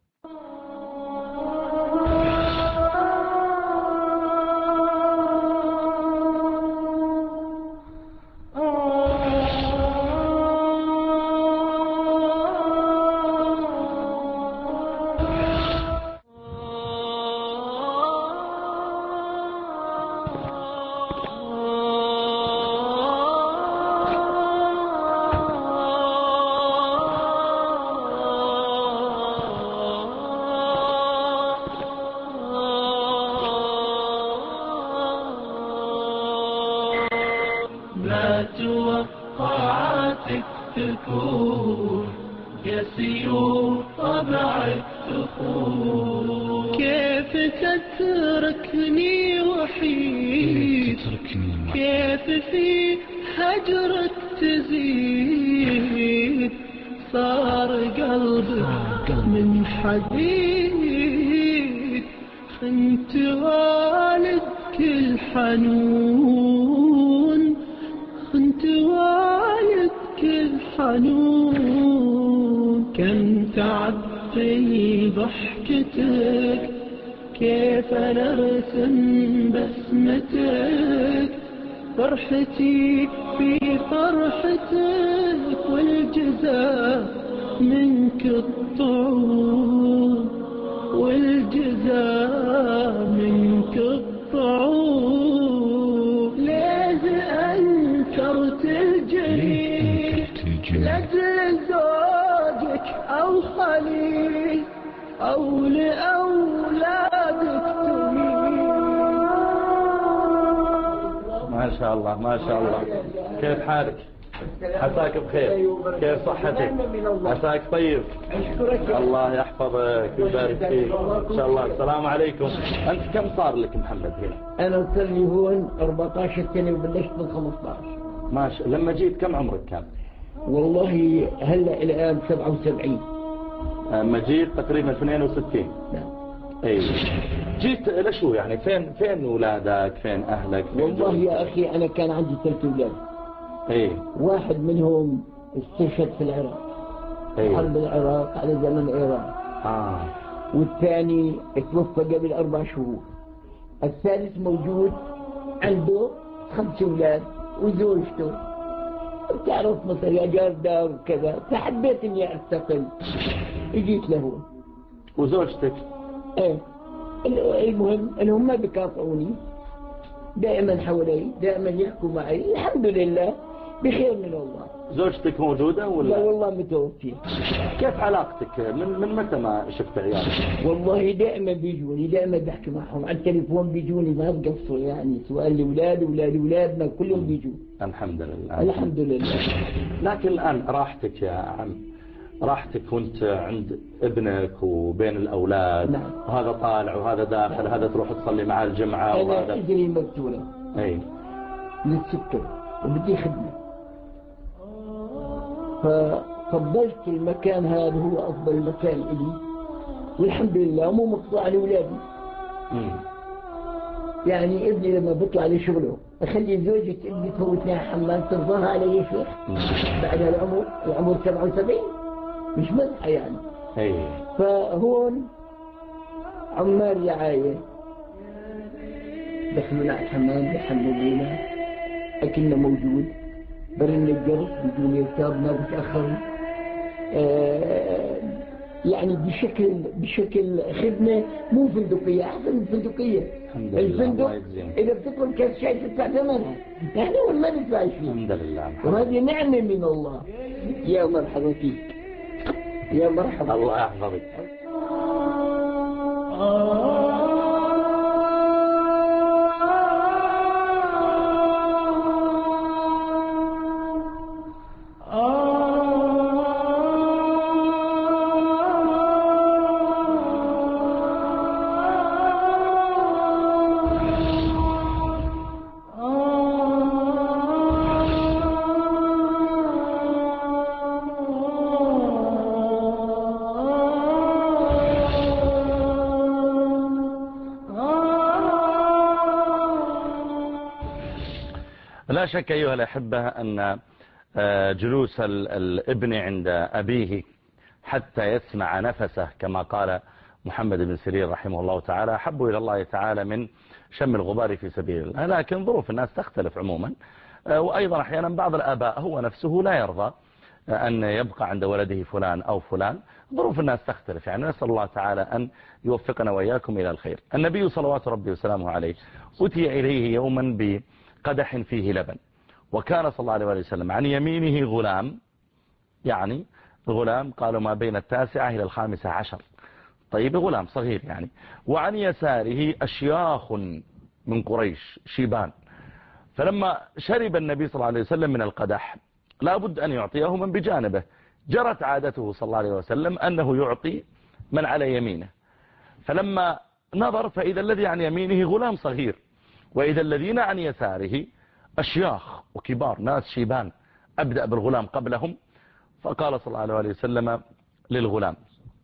فرحتي في فرحتك والجزاء منك الطعون، والجزاء منك الطعون. ليه أنكرت الجليل لأجل زوجك أو خليل أو لأولادك تميل؟ ما شاء الله ما شاء الله. كيف حالك؟ عساك بخير، كيف صحتك؟ عساك طيب؟ الله يحفظك ويبارك فيك ان شاء الله. السلام عليكم. انت كم صار لك محمد هنا؟ انا صار لي هون 14 سنه وبلشت من 15. ما شاء. لما جيت كم عمرك كان؟ والله هلا الان 77. لما جيت تقريبا 62. نعم. اي جيت لشو يعني؟ فين اولادك؟ فين اهلك؟ والله يا اخي انا كان عندي 3 اولاد. اي واحد منهم استشهد في العراق، حرب العراق على زمن ايران. والثاني توفى قبل 4 شهور. الثالث موجود عنده 5 اولاد وزوجته. بتعرف مصر يا جار دار وكذا، فحبيت اني استقل اجيت له. وزوجتك؟ ايه المهم انهم ما بيقاطعوني، دائما حوالي، دائما يحكوا معي، الحمد لله بخير من الله. زوجتك موجودة ولا؟ لا والله متوفية. كيف علاقتك من متى ما شفت عيالك؟ والله دائما بيجوني، دائما بحكي معهم على التليفون، بيجوني ما بقصوا يعني، سؤال اولاد اولادنا كلهم بيجون. الحمد لله الحمد لله. لكن الان راحتك يا عم، راحتك وانت عند ابنك وبين الاولاد. نعم. وهذا طالع وهذا داخل. نعم. هذا تروح تصلي مع الجمعة وهذا اجري مقتولة. اي للسكر. وبدي خدمة. ففضلت المكان هذا هو أفضل مكان إلي، والحمد لله مو مقطوع على أولادي. يعني ابني لما بيطلع لشغله أخلي زوجة ابني تفوتني على الحمام، ترضاها علي يا شيخ؟ بعد العمر 77 مش مزحة يعني. فهون عمال رعاية دخلوا على الحمام بيحملونا، أكلنا موجود، برن الجرس بدون يرتاب ما بتأخر. يعني بشكل خدمة مو فندقية، أحسن من فندقية. الفندق إذا بتطلب كاس شاي تدفع ثمنها، نحن هون ما ندفعش فيه. الحمد لله. وهذه نعمة من الله. يا مرحبا فيك، يا مرحبا. الله يحفظك. لا شك أيها الأحبة أن جلوس الابن عند أبيه حتى يسمع نفسه كما قال محمد بن سيرين رحمه الله تعالى أحب إلى الله تعالى من شم الغبار في سبيل الله. لكن ظروف الناس تختلف عموما، وأيضا أحيانا بعض الآباء هو نفسه لا يرضى أن يبقى عند ولده فلان أو فلان. ظروف الناس تختلف، يعني نسأل الله تعالى أن يوفقنا وإياكم إلى الخير. النبي صلوات ربي وسلامه عليه أتي إليه يوما بقدح فيه لبن، وكان صلى الله عليه وسلم عن يمينه غلام، يعني الغلام قالوا ما بين 9 إلى 15، طيب غلام صغير يعني، وعن يساره أشياخ من قريش شيبان. فلما شرب النبي صلى الله عليه وسلم من القدح لا بد أن يعطيه من بجانبه، جرت عادته صلى الله عليه وسلم أنه يعطي من على يمينه. فلما نظر فإذا الذي عن يمينه غلام صغير، وإذا الذين عن يساره أشياخ وكبار ناس شيبان، أبدأ بالغلام قبلهم. فقال صلى الله عليه وسلم للغلام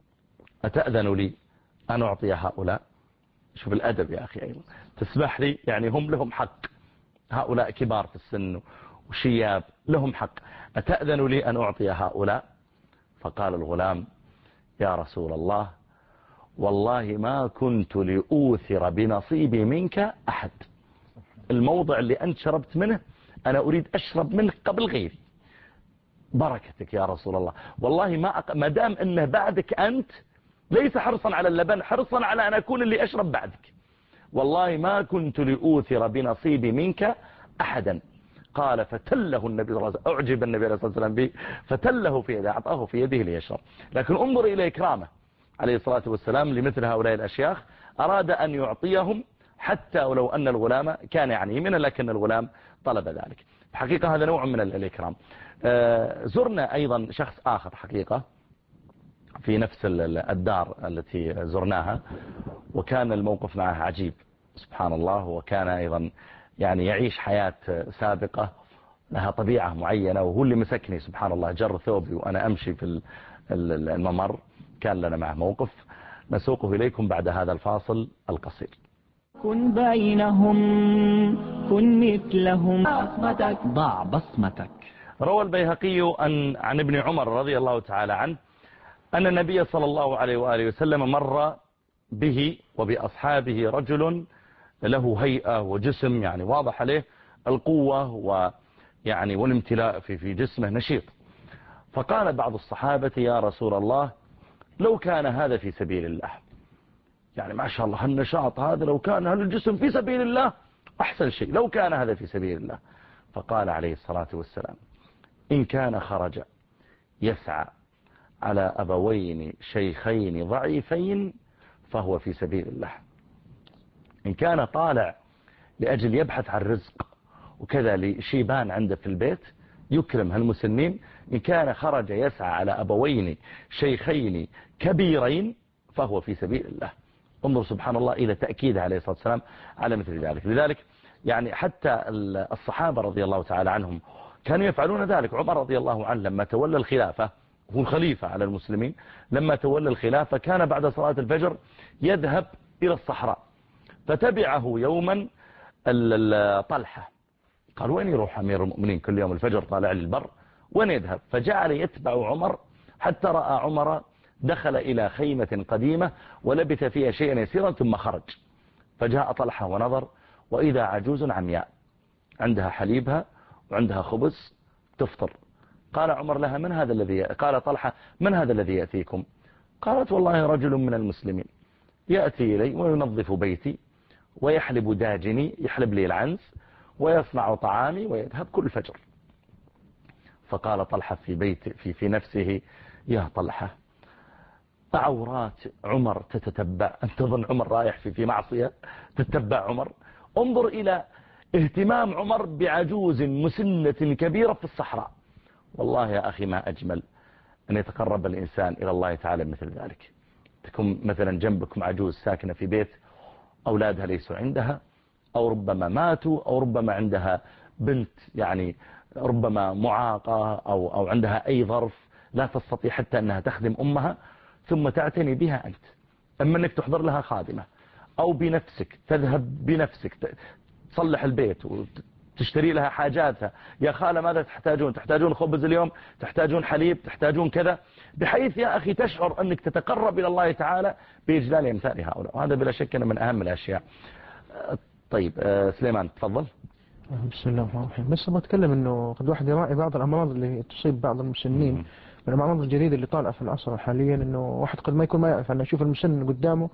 أتأذن لي أن أعطي هؤلاء؟ شوف الأدب يا أخي، أيضا تسمح لي، يعني هم لهم حق، هؤلاء كبار في السن وشياب لهم حق، أتأذن لي أن أعطي هؤلاء؟ فقال الغلام يا رسول الله والله ما كنت لأوثر بنصيبي منك أحد، الموضع اللي أنت شربت منه أنا أريد أشرب منه قبل غيري، بركتك يا رسول الله، والله ما دام أنه بعدك أنت، ليس حرصا على اللبن، حرصا على أن أكون اللي أشرب بعدك، والله ما كنت لأوثر بنصيبي منك أحدا. قال فتله النبي صلى الله عليه وسلم، أعجب النبي صلى الله عليه وسلم به، فتله في يده، أعطاه في يده ليشرب. لكن انظر إلى إكرامه عليه الصلاة والسلام لمثل هؤلاء الأشياخ، أراد أن يعطيهم حتى ولو أن الغلام كان يعني يمينا، لكن الغلام طلب ذلك. حقيقة هذا نوع من الإكرام. زرنا أيضا شخص آخر حقيقة في نفس الدار التي زرناها، وكان الموقف معه عجيب سبحان الله، وكان أيضا يعني يعيش حياة سابقة لها طبيعة معينة، وهو اللي مسكني سبحان الله، جر ثوبي وأنا أمشي في الممر، كان لنا معه موقف نسوقه إليكم بعد هذا الفاصل القصير. كن بينهم، كن مثلهم، بصمتك ضع بصمتك. روى البيهقي عن ابن عمر رضي الله تعالى عنه أن النبي صلى الله عليه وآله وسلم مر به وبأصحابه رجل له هيئة وجسم يعني واضح عليه القوة ويعني والامتلاء في جسمه نشيط. فقال بعض الصحابة يا رسول الله لو كان هذا في سبيل الله، يعني ما شاء الله النشاط هذا، لو كان هذا الجسم في سبيل الله أحسن شيء، لو كان هذا في سبيل الله. فقال عليه الصلاة والسلام إن كان خرج يسعى على أبوين شيخين ضعيفين فهو في سبيل الله. إن كان طالع لأجل يبحث عن رزق وكذا لشيبان عنده في البيت يكرم هالمسنين، إن كان خرج يسعى على أبوين شيخين كبيرين فهو في سبيل الله. انظر سبحان الله إلى تأكيد عليه الصلاة والسلام على مثل ذلك. لذلك يعني حتى الصحابة رضي الله تعالى عنهم كانوا يفعلون ذلك. عمر رضي الله عنه لما تولى الخلافة، هو الخليفة على المسلمين، لما تولى الخلافة كان بعد صلاة الفجر يذهب إلى الصحراء، فتبعه يوما طلحة. قال وين يروح أمير المؤمنين كل يوم الفجر طالع للبر، وين يذهب؟ فجعل يتبع عمر حتى رأى عمر دخل إلى خيمة قديمة ولبث فيها شيئا يسيرا ثم خرج. فجاء طلحة ونظر وإذا عجوز عمياء عندها حليبها وعندها خبز تفطر. قال عمر لها من هذا الذي قال طلحة من هذا الذي يأتيكم؟ قالت والله رجل من المسلمين يأتي إلي وينظف بيتي ويحلب داجني، يحلب لي العنز، ويصنع طعامي ويذهب كل فجر. فقال طلحة في نفسه يا طلحة عورات عمر تتتبع، أن تظن عمر رايح في معصية تتبع عمر؟ انظر إلى اهتمام عمر بعجوز مسنة كبيرة في الصحراء. والله يا أخي ما أجمل أن يتقرب الإنسان إلى الله تعالى مثل ذلك. تكون مثلا جنبكم عجوز ساكنة في بيت أولادها ليسوا عندها، أو ربما ماتوا، أو ربما عندها بنت يعني ربما معاقة، أو عندها أي ظرف لا تستطيع حتى أنها تخدم أمها، ثم تعتني بها أنت. أما أنك تحضر لها خادمة أو بنفسك تذهب بنفسك تصلح البيت وتشتري لها حاجاتها. يا خالة ماذا تحتاجون؟ تحتاجون خبز اليوم، تحتاجون حليب، تحتاجون كذا، بحيث يا أخي تشعر أنك تتقرب إلى الله تعالى بإجلال أمثال هؤلاء، وهذا بلا شك من أهم الأشياء. طيب سليمان تفضل. بسم الله الرحمن الرحيم. بس بتكلم انه قد واحد يراعي بعض الامراض اللي تصيب بعض المسنين من الامراض الجديده اللي طالعه في العصر حاليا، انه واحد قد ما يكون ما يعرف انه يشوف المسن قدامه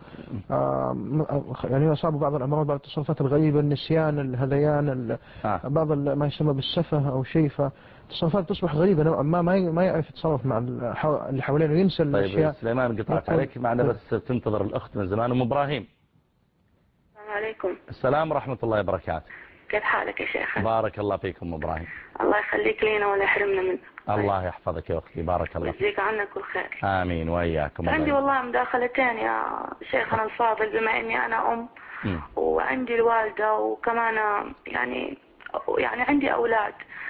يعني اصابه بعض الامراض، بعض التصرفات الغريبه، النسيان، الهذيان، بعض ما يسمى بالسفه او شيء، فتصرفات تصبح غريبه نوعا ما يعرف يتصرف مع اللي حوالينه، ينسى الاشياء. طيب سليمان قطعت عليك، معنا بس تنتظر الاخت من زمان. ام ابراهيم. السلام عليكم. السلام ورحمه الله وبركاته. كيف حالك يا شيخ؟ بارك الله فيكم ابراهيم. الله يخليك لينا ولا يحرمنا منك. الله يحفظك يا اختي، بارك الله فيك. ويجزيك عنا كل خير. امين واياكم. عندي والله مداخلتين يا شيخنا الفاضل، بما اني انا ام وعندي الوالده وكمان يعني عندي اولاد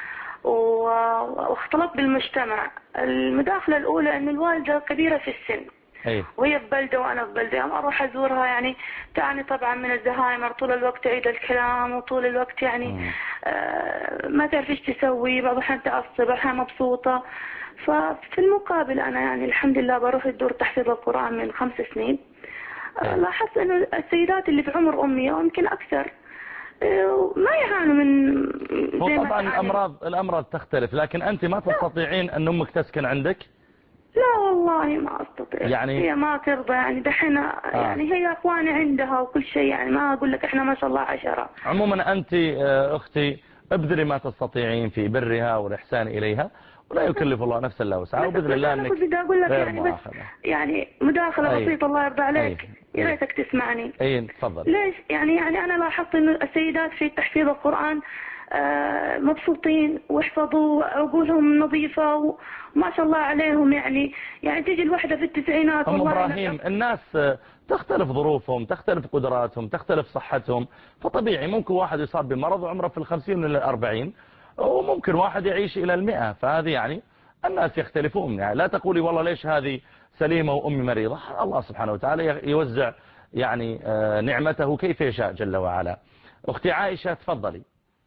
واختلط بالمجتمع. المداخله الاولى ان الوالده كبيره في السن، وهي في بلده وانا في بلده، يوم اروح ازورها يعني تعاني طبعا من الزهايمر، طول الوقت تعيد الكلام وطول الوقت يعني ما تعرف ايش تسوي، بعض الاحيان تعصب، احيانا مبسوطه. ففي المقابل انا يعني الحمد لله بروح الدور تحفيظ القران من 5 سنين. لاحظت انه السيدات اللي في عمر امي ويمكن اكثر ما يعانوا من هو طبعا الامراض تختلف، لكن انت ما تستطيعين ان امك تسكن عندك؟ لا والله ما استطيع، يعني هي ما ترضى يعني دحين يعني هي اخواني عندها وكل شيء، يعني ما اقول لك احنا ما شاء الله 10. عموما انت اختي ابذلي ما تستطيعين في برها والاحسان اليها، ولا يكلف الله نفسا الا وسعها، وباذن الله انك بدي اقول لك يعني بس يعني مداخله بسيطه الله يرضى عليك، يا ريتك تسمعني. تفضل. ليش يعني انا لاحظت انه السيدات في تحفيظ القران مبسوطين ويحفظوا عقولهم نظيفة وما شاء الله عليهم، يعني تيجي الوحدة في التسعينات. والله إبراهيم الناس تختلف ظروفهم، تختلف قدراتهم، تختلف صحتهم، فطبيعي ممكن واحد يصاب بمرض وعمره في 50 إلى 40، وممكن واحد يعيش إلى 100. فهذه يعني الناس يختلفون، يعني لا تقولي والله ليش هذه سليمة وأمي مريضة. الله سبحانه وتعالى يوزع يعني نعمته كيف يشاء جل وعلا. أختي عائشة تفضلي.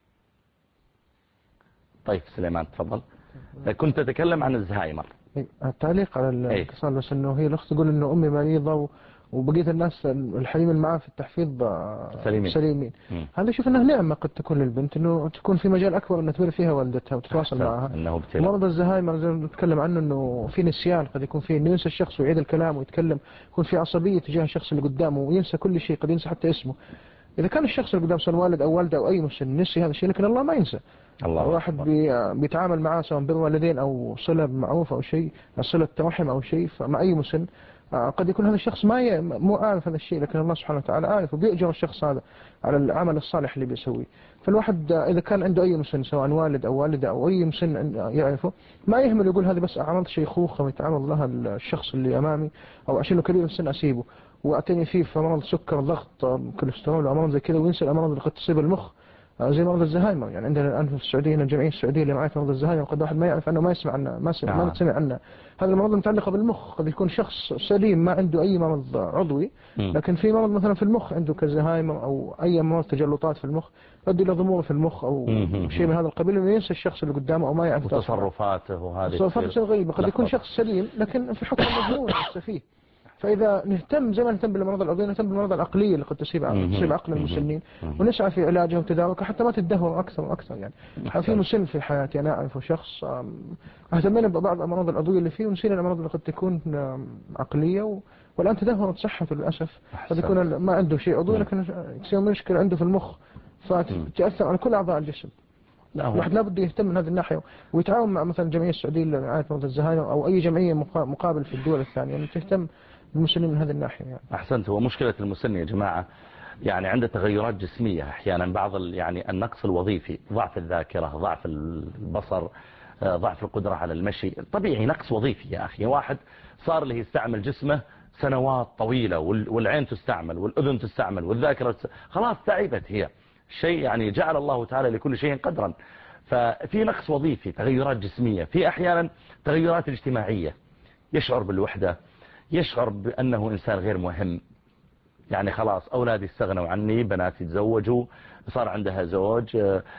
طيب سليمان تفضل. كنت تتكلم عن الزهايمر. التعليق على الاتصال بس انه هي الاخت تقول انه امي مريضه وبقيت الناس الحريم اللي معاه في التحفيظ سليمين. هذا شوف انه نعمه قد تكون للبنت، انه تكون في مجال اكبر انها تمر فيها والدتها وتتواصل معها. مرض الزهايمر زي ما نتكلم عنه انه في نسيان، قد يكون في انه ينسى الشخص ويعيد الكلام ويتكلم، يكون في عصبيه تجاه الشخص اللي قدامه وينسى كل شيء، قد ينسى حتى اسمه. اذا كان الشخص اللي قدام سواء والد او والده او اي مسن نسي هذا الشيء، لكن الله ما ينسى. واحد بيتعامل معاه سواء بالوالدين او صله معروف او شيء، صله رحم او شيء، فمع اي مسن قد يكون هذا الشخص مو عارف هذا الشيء، لكن الله سبحانه وتعالى عارف وبيأجر الشخص هذا على العمل الصالح اللي بيسويه. فالواحد إذا كان عنده أي مسن سواء والد أو والدة أو أي مسن يعرفه، ما يهمل يقول هذه بس أعراض شيخوخة ويتعرض لها الشخص اللي أمامي، أو عشانه كبير السن أسيبه وأعتني فيه في مرض سكر ضغط كوليسترول وأمراض زي كذا، وينسى الأمراض اللي قد تصيب المخ زي مرض الزهايمر. يعني عندنا الآن في السعودية هنا الجمعية السعودية اللي معي مرض الزهايمر، قد واحد ما يعرف عنه، ما يسمع عنه، ما سمع عنه. هذا المرض متعلق بالمخ، قد يكون شخص سليم ما عنده أي مرض عضوي، لكن في مرض مثلا في المخ عنده كالزهايمر أو أي مرض تجلطات في المخ، يؤدي إلى ضمور في المخ أو شيء من هذا القبيل، وينسى الشخص اللي قدامه أو ما يعرف تصرفاته. وهذه تصرفاته غريبة. قد يكون شخص سليم لكن في حكم مجنون سفيه. فإذا نهتم زي ما نهتم بالمرض العضوي، نهتم بالمرض العقلية اللي قد تصيب عقل المسنين، ونسعى في علاجها وتداركها حتى ما تدهور أكثر وأكثر. يعني في مسن في حياتي أنا أعرف شخص اهتمينا ببعض الأمراض العضوية اللي فيه، ونسينا الأمراض اللي قد تكون عقلية، والآن تدهورت صحته للأسف. قد يكون ما عنده شيء عضوي لكن تصير مشكلة عنده في المخ فتأثر على كل أعضاء الجسم. الواحد لابد يهتم من هذه الناحية، ويتعاون مع مثلا الجمعية السعودية لرعاية مرضى الزهايمر أو أي جمعية مقابل في الدول الثانية، يعني تهتم بالمسنين من هذه الناحية. يعني أحسنت. هو مشكلة المسن يا جماعة يعني عنده تغيرات جسمية أحيانا، بعض يعني النقص الوظيفي، ضعف الذاكرة، ضعف البصر، ضعف القدرة على المشي، طبيعي نقص وظيفي يا أخي. واحد صار له يستعمل جسمه سنوات طويلة، والعين تستعمل والأذن تستعمل والذاكرة خلاص تعبت هي شيء، يعني جعل الله تعالى لكل شيء قدرا. ففي نقص وظيفي، تغيرات جسمية، في أحيانا تغيرات اجتماعية، يشعر بالوحدة، يشعر بأنه إنسان غير مهم. يعني خلاص أولادي استغنوا عني، بناتي تزوجوا، صار عندها زوج،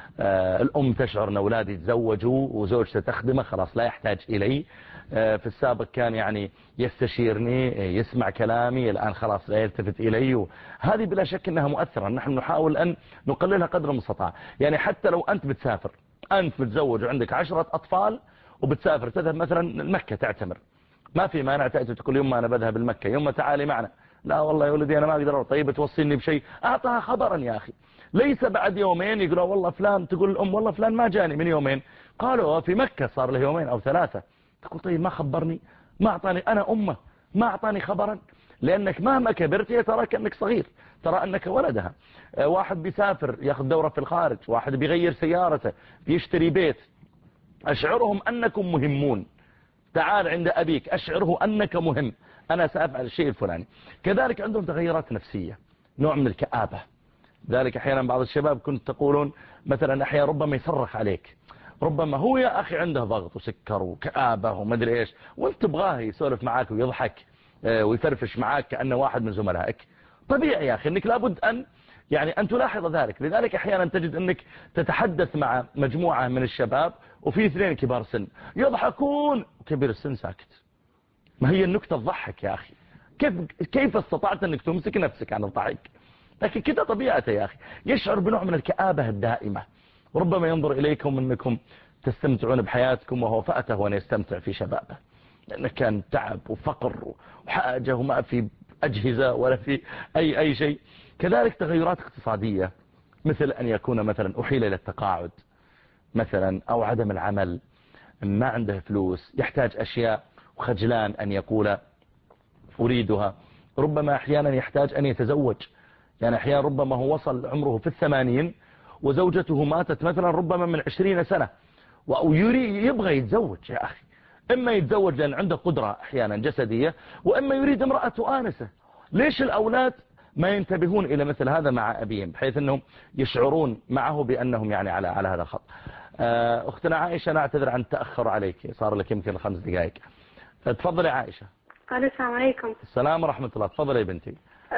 الأم تشعر أن أولادي تزوجوا وزوجته تخدمه، خلاص لا يحتاج إلي. في السابق كان يعني يستشيرني، يسمع كلامي، الآن خلاص لا يلتفت إلي. هذه بلا شك أنها مؤثرة. نحن نحاول أن نقللها قدر المستطاع. يعني حتى لو أنت بتسافر، أنت متزوج وعندك 10 أطفال وبتسافر، تذهب مثلا مكة تعتمر، ما في مانع تأتي تقول يوم ما أنا بذهب المكة، يوم ما تعالي معنا. لا والله يا ولدي أنا ما أقدر. طيب توصيني بشيء، أعطها خبرا يا أخي، ليس بعد يومين يقولوا والله فلان، تقول الأم والله فلان ما جاني من يومين، قالوا في مكة صار له 2 أو 3. تقول طيب ما خبرني، ما أعطاني، أنا أمه ما أعطاني خبرا. لأنك مهما كبرت تراك أنك صغير، ترى أنك ولدها. واحد بيسافر ياخذ دورة في الخارج، واحد بيغير سيارته، بيشتري بيت، أشعرهم أنكم مهمون. تعال عند أبيك أشعره أنك مهم، أنا سأفعل الشيء الفلاني. كذلك عندهم تغيرات نفسية، نوع من الكآبة. ذلك أحيانا بعض الشباب كنت تقولون مثلا أحيانا ربما يصرخ عليك، ربما هو يا أخي عنده ضغط وسكر وكآبة ومدري إيش، وانت تبغاه يسولف معاك ويضحك ويفرفش معاك كأنه واحد من زملائك. طبيعي يا أخي أنك لابد أن تلاحظ ذلك. لذلك أحيانا تجد أنك تتحدث مع مجموعة من الشباب وفي 2 كبار سن يضحكون، كبير السن ساكت. ما هي النكتة تضحك يا أخي؟ كيف استطعت أنك تمسك نفسك عن الضحك؟ لكن كده طبيعته يا أخي، يشعر بنوع من الكآبة الدائمة. وربما ينظر إليكم أنكم تستمتعون بحياتكم وهو فأته وأن يستمتع في شبابه، لأنه كان تعب وفقر وحاجة وما في أجهزة ولا في أي شيء. كذلك تغيرات اقتصادية، مثل أن يكون مثلا أحيل إلى التقاعد مثلا، أو عدم العمل، ما عنده فلوس، يحتاج أشياء وخجلان أن يقول أريدها. ربما أحيانا يحتاج أن يتزوج، يعني أحيانا ربما هو وصل عمره في 80 وزوجته ماتت مثلا ربما من 20 سنة، ويبغى يتزوج يا أخي. إما يتزوج لأن عنده قدرة أحيانا جسدية، وإما يريد امرأة تؤانسه. ليش الأولاد ما ينتبهون إلى مثل هذا مع أبيهم، بحيث أنهم يشعرون معه بأنهم يعني على هذا الخط. أختنا عائشة، أنا أعتذر عن التأخر عليك، صار لك يمكن 5 دقائق. تفضل يا عائشة. السلام عليكم. السلام ورحمة الله. تفضل يا بنتي.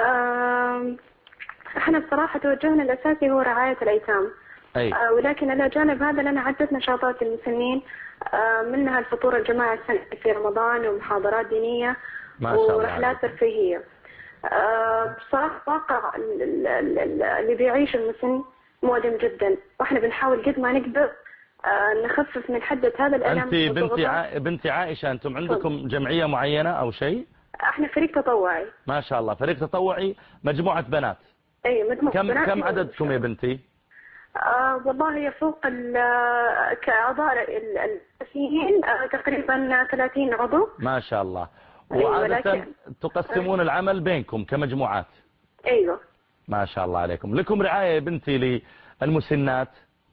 احنا بصراحة توجهنا الأساسي هو رعاية الأيتام، ولكن إلى جانب هذا لنا عدة نشاطات للمسنين، منها الفطور الجماعي السنوي في رمضان ومحاضرات دينية ورحلات ترفيهية. بصراحة واقع اللي بيعيش المسن مؤلم جدا، واحنا بنحاول قد ما نقدر نخفف من حدة هذا الألم. أنت بنتي عائشة، أنتم عندكم جمعية معينة أو شيء؟ احنا فريق تطوعي. ما شاء الله، فريق تطوعي، مجموعة بنات. اي مجموعة بنات. كم عددكم يا بنتي؟ والله يفوق كأعضاء الأساسيين تقريبا 30 عضو. ما شاء الله. وعادة تقسمون العمل بينكم كمجموعات؟ ايوه. ما شاء الله عليكم. لكم رعاية يا بنتي للمسنات؟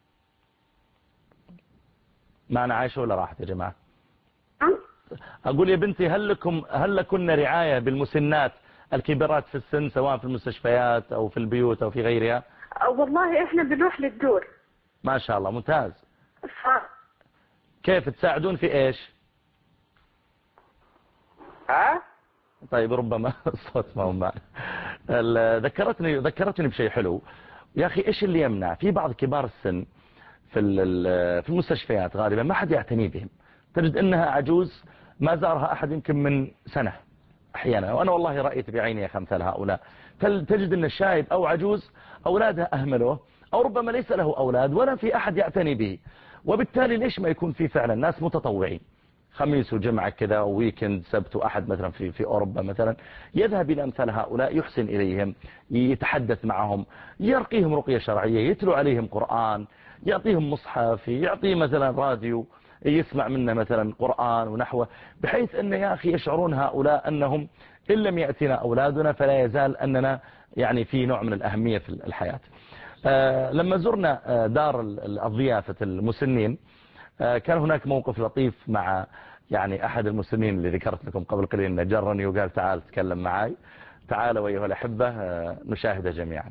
معنا عايشة ولا راحت يا جماعة؟ أقول يا بنتي، هل لكن رعاية بالمسنات الكبيرات في السن، سواء في المستشفيات أو في البيوت أو في غيرها؟ والله احنا بنروح للدور. ما شاء الله ممتاز. كيف تساعدون في ايش؟ ها؟ طيب ربما الصوت ما هو معنا. ذكرتني بشيء حلو يا اخي. ايش اللي يمنع في بعض كبار السن في المستشفيات غالبا ما حد يعتني بهم، تجد انها عجوز ما زارها احد يمكن من سنة احيانا، وانا والله رأيت بعيني يا امثال هؤلاء. تجد ان الشايب او عجوز اولادها اهملوه، او ربما ليس له اولاد ولا في احد يعتني به، وبالتالي ليش ما يكون في فعلا ناس متطوعين خميس وجمعة كذا وويكند سبت وأحد مثلا في أوروبا مثلا، يذهب إلى أمثال هؤلاء يحسن إليهم، يتحدث معهم، يرقيهم رقية شرعية، يتلو عليهم قرآن، يعطيهم مصحف، يعطيه مثلا راديو يسمع منه مثلا قرآن ونحوه، بحيث أن يا أخي يشعرون هؤلاء أنهم إن لم يأتنا أولادنا فلا يزال أننا يعني في نوع من الأهمية في الحياة. لما زرنا دار الضيافة المسنين كان هناك موقف لطيف مع يعني أحد المسنين اللي ذكرت لكم قبل قليل، انه جرني وقال تعال تكلم معي. تعالوا أيها الأحبة نشاهده جميعا.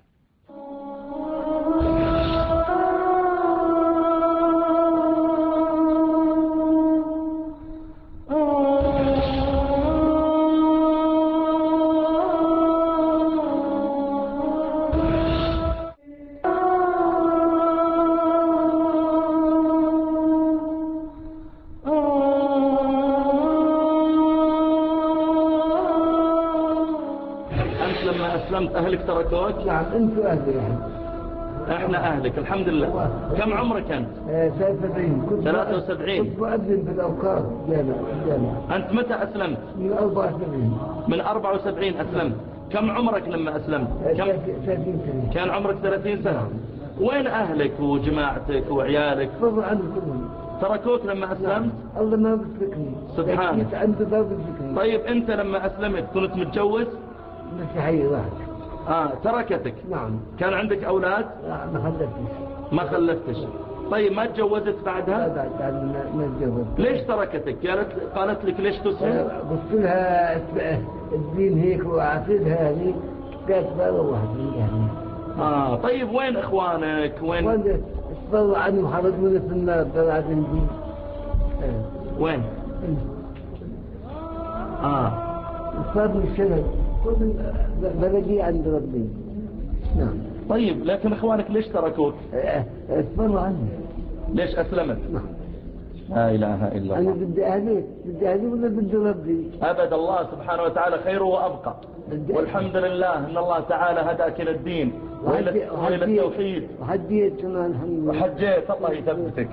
أهلك تركوك؟ نعم أنت أهلي يعني. احنا أهلك الحمد لله. كم عمرك أنت؟ 73. 73. كنت مؤذن في الأوقاف جامعة. أنت متى أسلمت؟ من 74. من 74 أسلمت. كم عمرك لما أسلمت؟ 30 سنة. كان عمرك 30 سنة. وين أهلك وجماعتك وعيالك؟ فضل عنهم كلهم. تركوك لما أسلمت؟ الله ما بتفكني. سبحانه. عنده ما بتفكني. طيب أنت لما أسلمت كنت متجوز؟ مسيحية واحد. تركتك. نعم. كان عندك أولاد؟ لا ما خلفتش. ما خلفتش. طيب ما تجوزت بعدها؟ لا بعد ما تجوزت. ليش تركتك؟ قالت لك ليش تسلم؟ قلت لها الدين هيك وعقيدها هذه، قالت لا والله يعني. طيب وين اخوانك؟ وين اصبروا عني وحرقوني في النار طلعت الدين. وين؟ صارني الشلل كل بلدي عند ربي. نعم. طيب لكن اخوانك ليش تركوك؟ اصبروا عني. ليش اسلمت؟ نعم. لا اله الا الله. انا بدي اهلي ولا بدي ربي؟ ابد الله سبحانه وتعالى خير وابقى، والحمد لله ان الله تعالى هداك الى الدين والى التوحيد. وحجيت كمان الحمد لله. وحجيت الله يثبتك.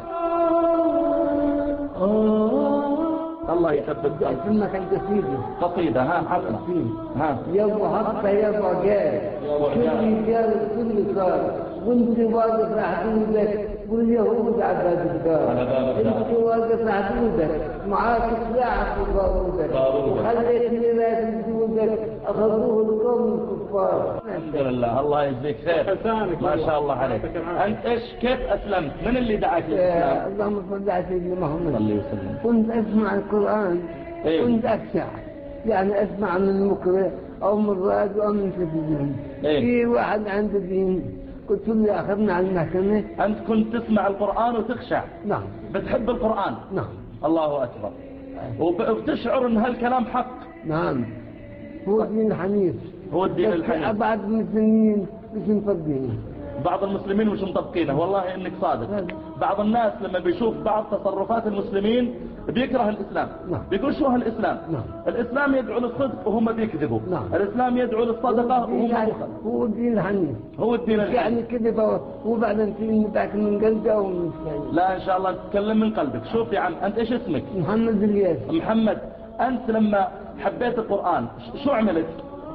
الله يثبتك. اسمك القصيدة. قصيدة عطنا. يوم حطة يوم عقال كل رجال كل صار وانت واقف راح تودك واليهود عباد الدار. انت واقف راح تودك معاك سلاح في بارودك وخليت ميلاد جودك اخذوه القوم الكفار. الحمد لله الله يجزيك خير. ما شاء الله عليك. انت كيف اسلمت؟ من اللي دعاك للاسلام؟ اللهم صل على سيدنا محمد صلى الله عليه وسلم. كنت اسمع القرآن. كنت اخشع يعني اسمع من مقرئ او من راديو او من تلفزيون. في واحد عنده دين قلت له اخذنا على المحكمة. انت كنت تسمع القرآن وتخشع؟ نعم. بتحب القرآن؟ نعم. الله اكبر. وبتشعر ان هالكلام حق؟ نعم. هو الدين الحنيف. هو الدين الحنيف. بعض المسلمين مش مطبقينه. بعض المسلمين مش مطبقينه. والله انك صادق. بعض الناس لما بيشوف بعض تصرفات المسلمين بيكره الاسلام. نعم. بيقول شو هالاسلام؟ نعم. الاسلام يدعو للصدق وهم بيكذبوا. نعم. الاسلام يدعو للصدقه وهم بخل. هو الدين الحنيف. هو الدين الحنيف. يعني كذب وبعدين تلين ذاك من قلبي او من لساني. لا ان شاء الله تتكلم من قلبك. شوف يا عم انت ايش اسمك؟ محمد الياس. محمد. انت لما حبيت القرآن شو عملت؟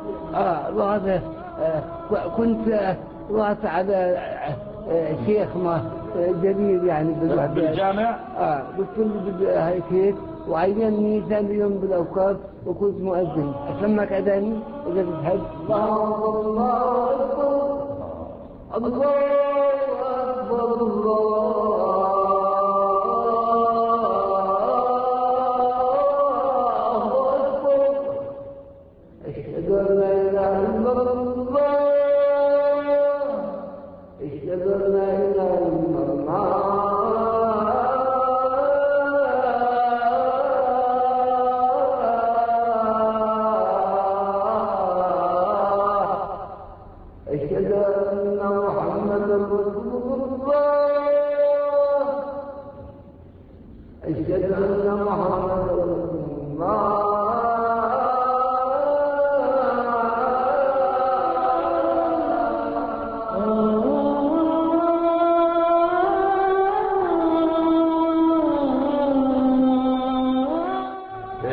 كنت رحت على شيخ ما جليل يعني بالجامع. قلت له بدي هيك وعينني ثاني يوم بالاوقاف وكنت مؤذن اسمعك اذاني اذا بتحب. الله اكبر الله اكبر الله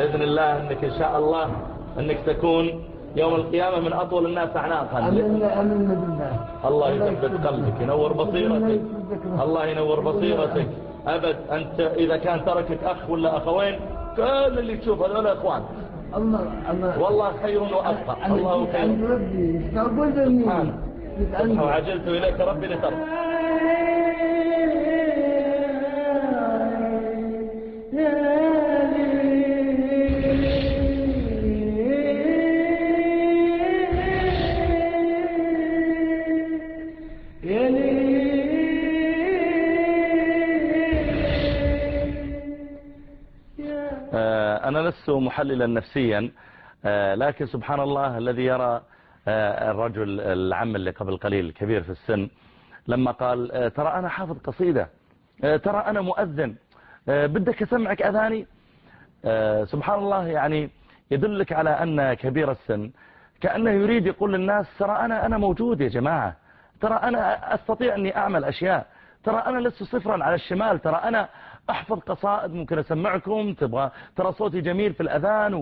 بإذن الله أنك إن شاء الله أنك تكون يوم القيامة من أطول الناس أعناقا. الله يثبت قلبك، ينور بصيرتك، الله ينور بصيرتك. أبد أنت إذا كان تركك أخ ولا أخوين كل اللي تشوف هذول أخوان. والله خير وأبقى. الله خير. سبحانه وعجلت إليك ربي لترضى. أنا لست محللا نفسيا، لكن سبحان الله الذي يرى الرجل العم اللي قبل قليل الكبير في السن لما قال ترى أنا حافظ قصيدة، ترى أنا مؤذن، بدك أسمعك أذاني. سبحان الله، يعني يدلك على أن كبير السن كأنه يريد يقول للناس ترى أنا موجود يا جماعة، ترى أنا أستطيع أني أعمل أشياء، ترى أنا لست صفرا على الشمال، ترى أنا أحفظ قصائد ممكن أسمعكم، ترى صوتي جميل في الأذان.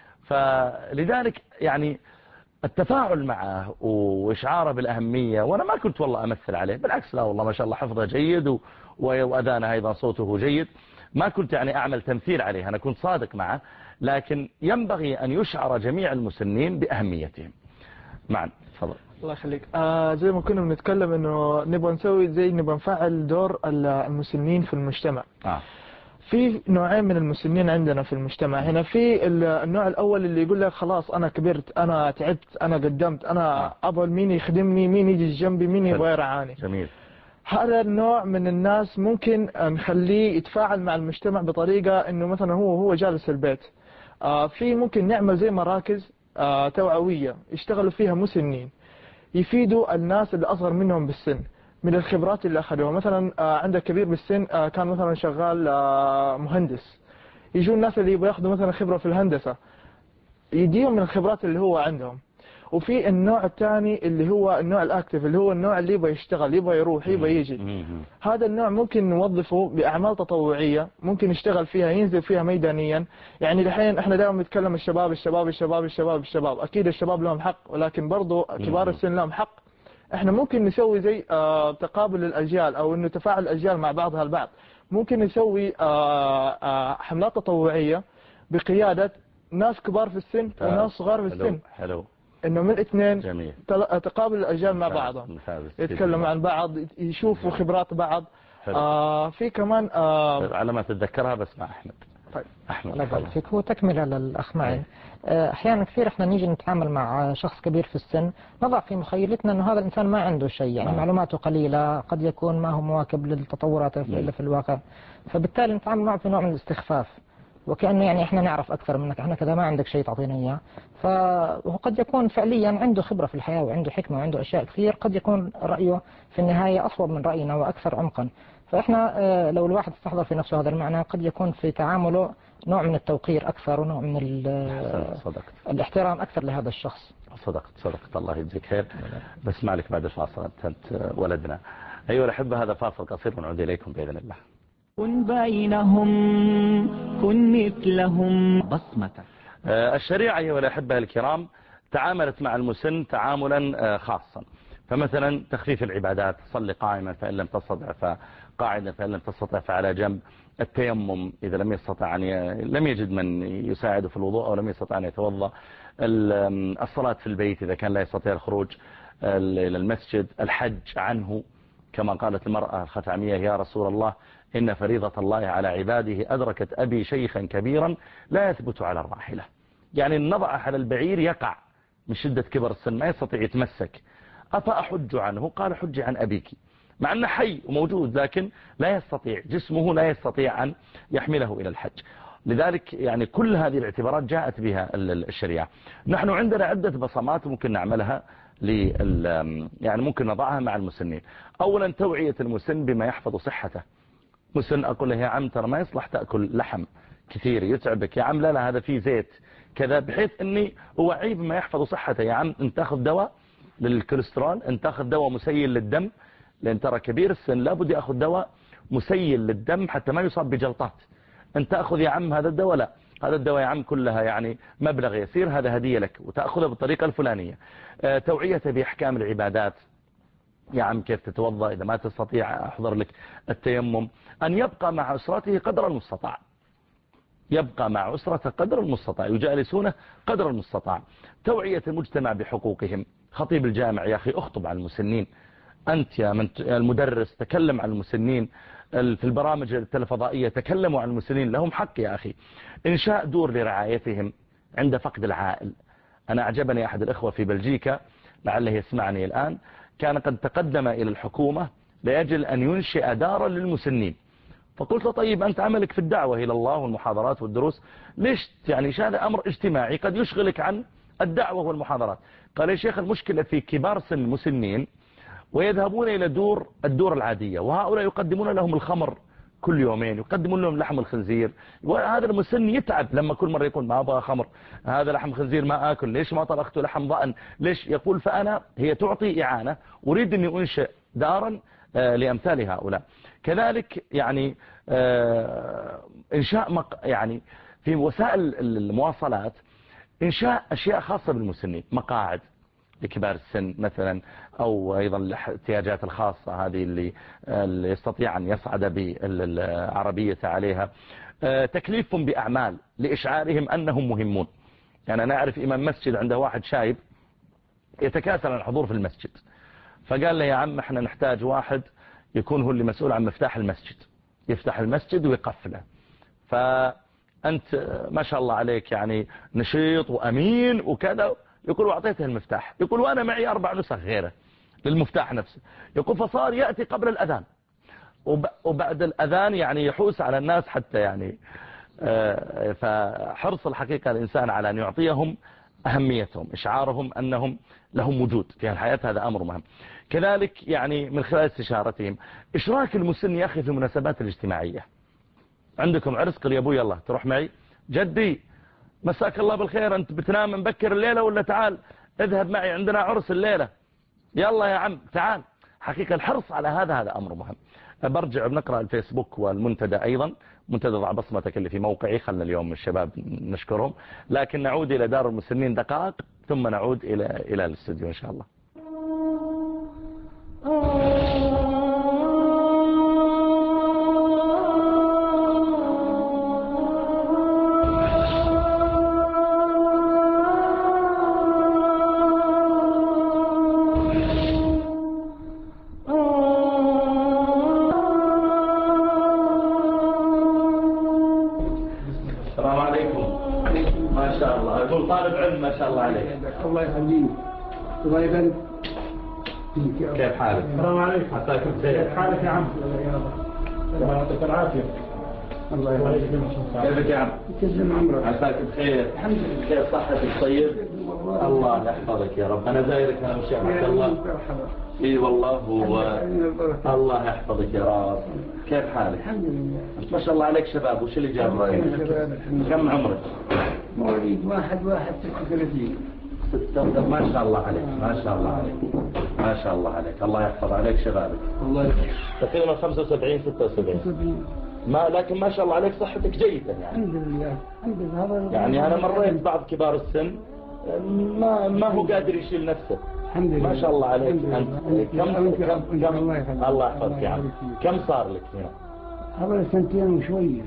فلذلك يعني التفاعل معه وإشعاره بالأهمية، وأنا ما كنت والله أمثل عليه، بالعكس لا والله ما شاء الله حفظه جيد وأذانه أيضا صوته جيد، ما كنت يعني أعمل تمثيل عليه، أنا كنت صادق معه، لكن ينبغي أن يشعر جميع المسنين بأهميتهم. معا تفضل. الله يخليك. زي ما كنا بنتكلم انه نبغى نسوي نبغى نفعل دور المسنين في المجتمع. في نوعين من المسنين عندنا في المجتمع هنا. في النوع الأول اللي يقول لك خلاص أنا كبرت، أنا تعبت، أنا قدمت، أنا أبغى مين يخدمني، مين يجي جنبي، مين يبغى يرعاني. جميل. هذا النوع من الناس ممكن نخليه يتفاعل مع المجتمع بطريقة إنه مثلا هو جالس في البيت. في ممكن نعمل زي مراكز توعوية يشتغلوا فيها مسنين يفيدوا الناس اللي أصغر منهم بالسن من الخبرات اللي أخذوها. مثلا عندك كبير بالسن كان مثلا شغال مهندس، يجوا الناس اللي يبغوا ياخذوا مثلا خبرة في الهندسة يديهم من الخبرات اللي هو عندهم. وفي النوع الثاني اللي هو النوع الأكتف، اللي هو النوع اللي يبغى يشتغل، يبغى يروح، يبغى يجي. هذا النوع ممكن نوظفه بأعمال تطوعية، ممكن يشتغل فيها، ينزل فيها ميدانيا. يعني الحين احنا دائما نتكلم الشباب الشباب الشباب الشباب الشباب، أكيد الشباب لهم حق، ولكن برضو كبار السن لهم حق. احنا ممكن نسوي زي تقابل الأجيال أو إنه تفاعل الأجيال مع بعضها البعض. ممكن نسوي حملات تطوعية بقيادة ناس كبار في السن وناس صغار في السن. حلو. إنه من اثنين تقابل الأجيال مع بعضهم، يتكلموا عن بعض، يشوفوا خبرات بعض. في كمان على ما تتذكرها بس مع أحمد. طيب أحمد الله يبارك فيك. هو تكملة للأخ معين. أحيانا كثير إحنا نيجي نتعامل مع شخص كبير في السن، نضع في مخيلتنا أنه هذا الإنسان ما عنده شيء، يعني معلوماته قليلة، قد يكون ما هو مواكب للتطورات اللي في الواقع، فبالتالي نتعامل معه في نوع من الاستخفاف، وكأنه يعني إحنا نعرف أكثر منك، إحنا كذا ما عندك شيء تعطينا إياه. فقد يكون فعليا عنده خبرة في الحياة وعنده حكمة وعنده أشياء كثير، قد يكون رأيه في النهاية أصوب من رأينا وأكثر عمقا. فإحنا لو الواحد استحضر في نفسه هذا المعنى قد يكون في تعامله نوع من التوقير أكثر ونوع من الاحترام أكثر لهذا الشخص. صدقت الله يجزيك خير. بس ما عليك بعد الفاصل، أنت ولدنا. أيها الأحبة، هذا فاصل قصير ونعود إليكم بإذن الله. كن بينهم، كن مثلهم، بصمتك. الشريعة أيها الأحبة الكرام تعاملت مع المسن تعاملا خاصا. فمثلا تخفيف العبادات، صلي قائما فإن لم تستطع فقاعدا فإن لم تستطع فعلى جنب. التيمم إذا لم يستطع لم يجد من يساعده في الوضوء أو لم يستطع أن يتوضأ. الصلاة في البيت إذا كان لا يستطيع الخروج إلى المسجد. الحج عنه كما قالت المرأة الختامية: يا رسول الله إن فريضة الله على عباده أدركت أبي شيخا كبيرا لا يثبت على الراحلة. يعني النضع على البعير يقع من شدة كبر السن، ما يستطيع يتمسك. أفأحج عنه؟ قال: حج عن أبيك. مع أنه حي وموجود لكن لا يستطيع، جسمه لا يستطيع أن يحمله إلى الحج. لذلك يعني كل هذه الاعتبارات جاءت بها الشريعة. نحن عندنا عدة بصمات ممكن نعملها يعني ممكن نضعها مع المسنين. أولا توعية المسن بما يحفظ صحته. مسن أقول له: يا عم ترى ما يصلح تأكل لحم كثير يتعبك، يا عم لا هذا فيه زيت كذا، بحيث أني أوعيه بما يحفظ صحته. يا عم أنت تأخذ دواء للكوليسترول، أنت تأخذ دواء مسيل للدم، لأن ترى كبير السن لابد يأخذ دواء مسيل للدم حتى ما يصاب بجلطات. أنت تأخذ يا عم هذا الدواء لا، هذا الدواء يا عم كلها يعني مبلغ يسير، هذا هدية لك وتأخذها بالطريقة الفلانية. توعية بأحكام العبادات، يا عم كيف تتوضأ، إذا ما تستطيع أحضر لك التيمم. أن يبقى مع أسرته قدر المستطاع، يبقى مع أسرته قدر المستطاع، يجالسونه قدر المستطاع. توعية المجتمع بحقوقهم. خطيب الجامع يا أخي أخطب على المسنين، أنت يا المدرس تكلم عن المسنين، في البرامج التلفضائية تكلموا عن المسنين، لهم حق يا أخي. إنشاء دور لرعايتهم عند فقد العائل. أنا أعجبني أحد الإخوة في بلجيكا لعله يسمعني الآن، كان قد تقدم إلى الحكومة لأجل أن ينشئ دارا للمسنين. فقلت له طيب أنت عملك في الدعوة إلى الله والمحاضرات والدروس، ليش يعني هذا أمر اجتماعي قد يشغلك عن الدعوة والمحاضرات. قال يا شيخ المشكلة في كبار سن المسنين ويذهبون إلى الدور العادية، وهؤلاء يقدمون لهم الخمر كل يومين، يقدمون لهم لحم الخنزير، وهذا المسن يتعب لما كل مرة يقول ما أبغى خمر، هذا لحم خنزير ما أكل، ليش ما طبخت لحم ضأن، ليش؟ يقول فأنا هي تعطي إعانة، أريد أن أنشئ دارا لأمثال هؤلاء. كذلك يعني إنشاء يعني في وسائل المواصلات إنشاء أشياء خاصة بالمسنين، مقاعد لكبار السن مثلا، أو أيضا الاحتياجات الخاصة هذه اللي يستطيع أن يصعد بالعربية عليها. تكليفهم بأعمال لإشعارهم أنهم مهمون. يعني أنا أعرف إمام مسجد عنده واحد شايب يتكاسل عن الحضور في المسجد، فقال له يا عم احنا نحتاج واحد يكون هو اللي مسؤول عن مفتاح المسجد، يفتح المسجد ويقفله. فأنت ما شاء الله عليك يعني نشيط وأمين وكذا. يقول وأعطيته المفتاح، يقول وأنا معي 4 نسخ غيره للمفتاح نفسه. يقول فصار يأتي قبل الأذان وبعد الأذان يعني يحوس على الناس حتى يعني فحرص الحقيقة الإنسان على أن يعطيهم أهميتهم، إشعارهم أنهم لهم وجود في الحياة، هذا أمر مهم. كذلك يعني من خلال استشارتهم إشراك المسن يا أخي في المناسبات الاجتماعية. عندكم عرس، قل يا أبوي يلا تروح معي، جدي مساك الله بالخير أنت بتنام مبكر الليلة ولا تعال اذهب معي عندنا عرس الليلة، يلا يا عم تعال. حقيقة الحرص على هذا أمر مهم. برجع بنقرأ الفيسبوك والمنتدى أيضا، منتدى ضع بصمتك اللي في موقعي، خلنا اليوم الشباب نشكرهم. لكن نعود إلى دار المسنين دقائق ثم نعود إلى الاستوديو إن شاء الله. طالب علم ما شاء الله عليك. الله يخليك. الله يبارك فيك. كيف حالك؟ السلام عليكم. عساك بخير. كيف حالك يا عم؟ الله يعطيك العافية. الله يخليك. كيفك يا عم؟ تسلم عمرك. عساك بخير. الحمد لله. كيف صحتك طيب؟ الله يحفظك يا رب. أنا زايرك أنا والشيخ عبد الله. اي والله الله يحفظك يا رب. كيف حالك؟ الحمد لله. ما شاء الله عليك شباب، وش اللي جاب رايك؟ كم عمرك؟ مواليد 1/1/36. ما شاء الله عليك، ما شاء الله عليك، ما شاء الله عليك، الله يحفظ عليك شبابك. الله يحفظك. تقريبا 75 76. لكن ما شاء الله عليك صحتك جيدة يعني. الحمد لله. الحمد لله. يعني أنا مريت بعض كبار السن ما هو قادر يشيل نفسه. الحمد لله. ما شاء الله عليك. أنت كم الله يحفظك يا عم. كم صار لك هنا؟ حوالي 2 وشوية.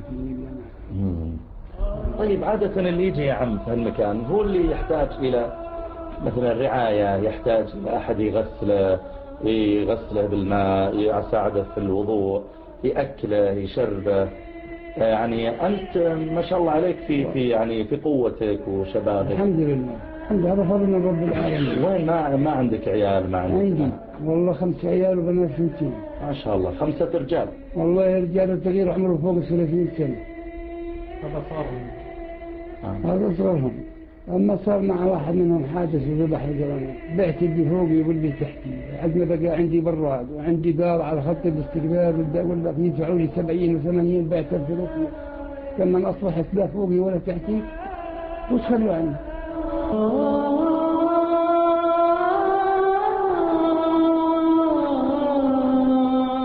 طيب عادة اللي يجي يا عم في المكان هو اللي يحتاج إلى مثلا رعاية، يحتاج إلى أحد يغسله بالماء، يساعده في الوضوء، يأكله، يشربه. يعني أنت ما شاء الله عليك في يعني في قوتك وشبابك. الحمد لله. الحمد لله. هذا فضل من رب العالمين. وين ما عندك عيال؟ ما عندك؟ عندي والله 5 عيال وبنات 2. ما شاء الله. 5 رجال. والله رجال التغيير عمره فوق 30 سنة. هذا صارهم. هذا صارهم. أما صار مع واحد منهم حادث وذبح رجلانه، بعت يدي فوق يقول لي تحتي، عندما بقى عندي براد وعندي دار على خط الاستقبال ولا يدفعوا لي 70 و80 بعت الفلوس. لما أصبحت لا فوقي ولا تحتي وش خلوا عني.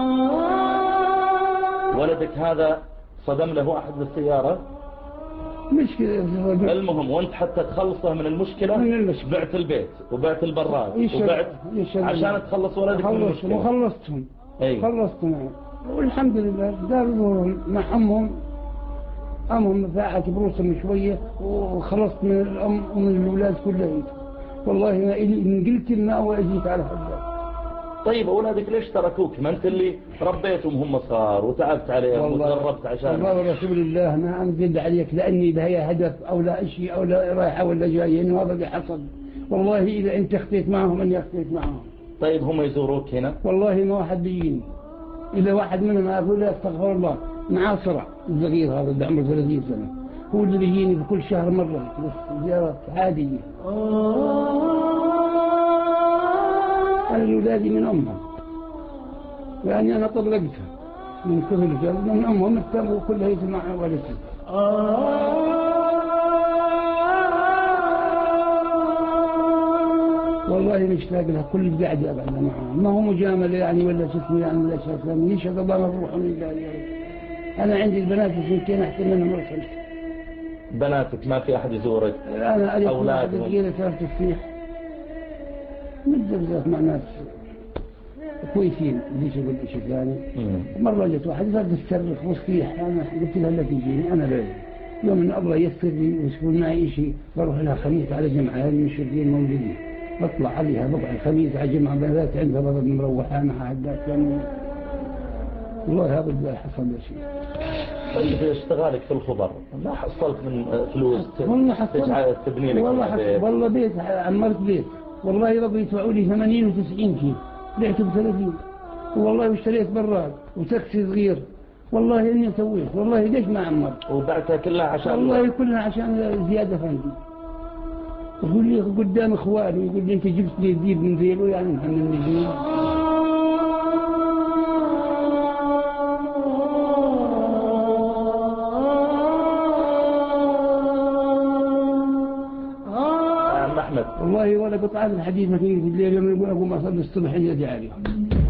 ولدك هذا صدم له أحد بالسيارة؟ مشكلة. المهم وانت حتى تخلصه من المشكلة بعت البيت وبعت البراد وبعت عشان تخلص ولدك من المشكلة. وخلصتهم. خلصتهم والحمد لله. دارهم مع أمهم فاعت بروسهم شوية وخلصت من الأم ومن الأولاد كلها. والله إن قلت لنا وأجيت على حد. طيب أولادك ليش تركوك؟ ما أنت اللي ربيتهم هم صغار وتعبت عليهم وتغربت عشان. والله ورسول الله ما أنزل عليك لأني بهي هدف أو لا شيء أو لا رايحة ولا جاية إنه هذا اللي حصل. والله إذا أنت اختيت معهم أني اختيت معهم. طيب هم يزوروك هنا؟ والله ما واحد بيجيني. إذا واحد منهم أقول له استغفر الله معاه صرع الصغير هذا اللي عمره 30 سنة هو اللي بيجيني بكل شهر مرة بس زيارات عادية. أنا الأولادي من أمها يعني أنا طلقتها من كل الجل من أمهم التابوا كلها يسمع والدتي. والله مشتاق لها كل قاعدة أبعد معها ما هو مجاملة يعني ولا شكل يعني ولا شكل يشهد الله مروح من الله. أنا عندي البنات سنتين أحسن منهم الخمس. بناتك ما في أحد يزورك؟ أنا أولادهم أجيلي صارت السيح متزوجات مع ناس كويسين ليش أقول شيء ثاني. مرة جت واحد صارت تصرخ وتصيح أنا قلت لها لا تجيني أنا بعيد يوم إن الله يسر لي ويسكن معي شيء بروح لها خميس على جمعة المشرفين موجودين بطلع عليها بقع الخميس على جمعة بنات عندها بابا مروحة مع حدات يعني والله هذا اللي حصل لي شيء. طيب اشتغالك في الخضر ما حصلت من فلوس تبني لك والله بيت عمرت بيت والله ربي يدفعوا لي 80 و90 كيلو بعته ب30 والله واشتريت براد وتاكسي صغير والله اني سويت والله ليش ما عمرت وبعتها كلها عشان والله كلها عشان زيادة فندي. يقول لي قدام اخواني يقول لي انت جبت لي ذيب من ذيله يعني محمد نجيب. والله ولا قطعة الحديث ما فيه في الليل لما يقول أقوم أصلي الصبح يدي عليهم.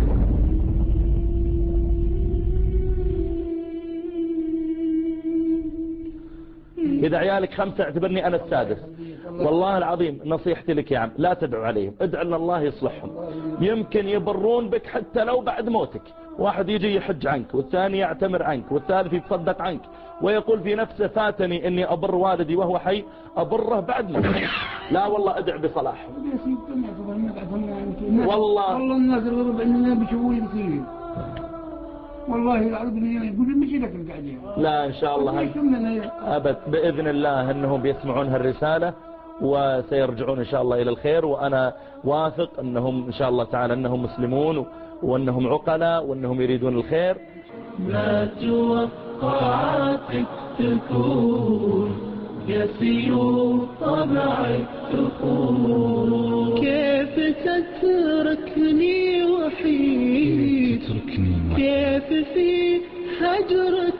إذا عيالك 5 اعتبرني أنا السادس. والله العظيم نصيحتي لك يا عم لا تدعو عليهم ادعو أن الله يصلحهم يمكن يبرون بك حتى لو بعد موتك. واحد يجي يحج عنك والثاني يعتمر عنك والثالث يتصدق عنك ويقول في نفسه فاتني اني ابر والدي وهو حي ابره بعد موته. لا والله ادع بصلاحهم. والله الناس الغرب عندنا بيشوفوا يصير والله العظيم يقول لي مشي لك القعدين. لا ان شاء الله ابد باذن الله انهم بيسمعون هالرساله وسيرجعون ان شاء الله الى الخير. وانا واثق انهم ان شاء الله تعالى انهم مسلمون وانهم عقلاء وانهم يريدون الخير. ما توقعتك تكون يسير طبعك تكون كيف تتركني وحيد كيف في هجرك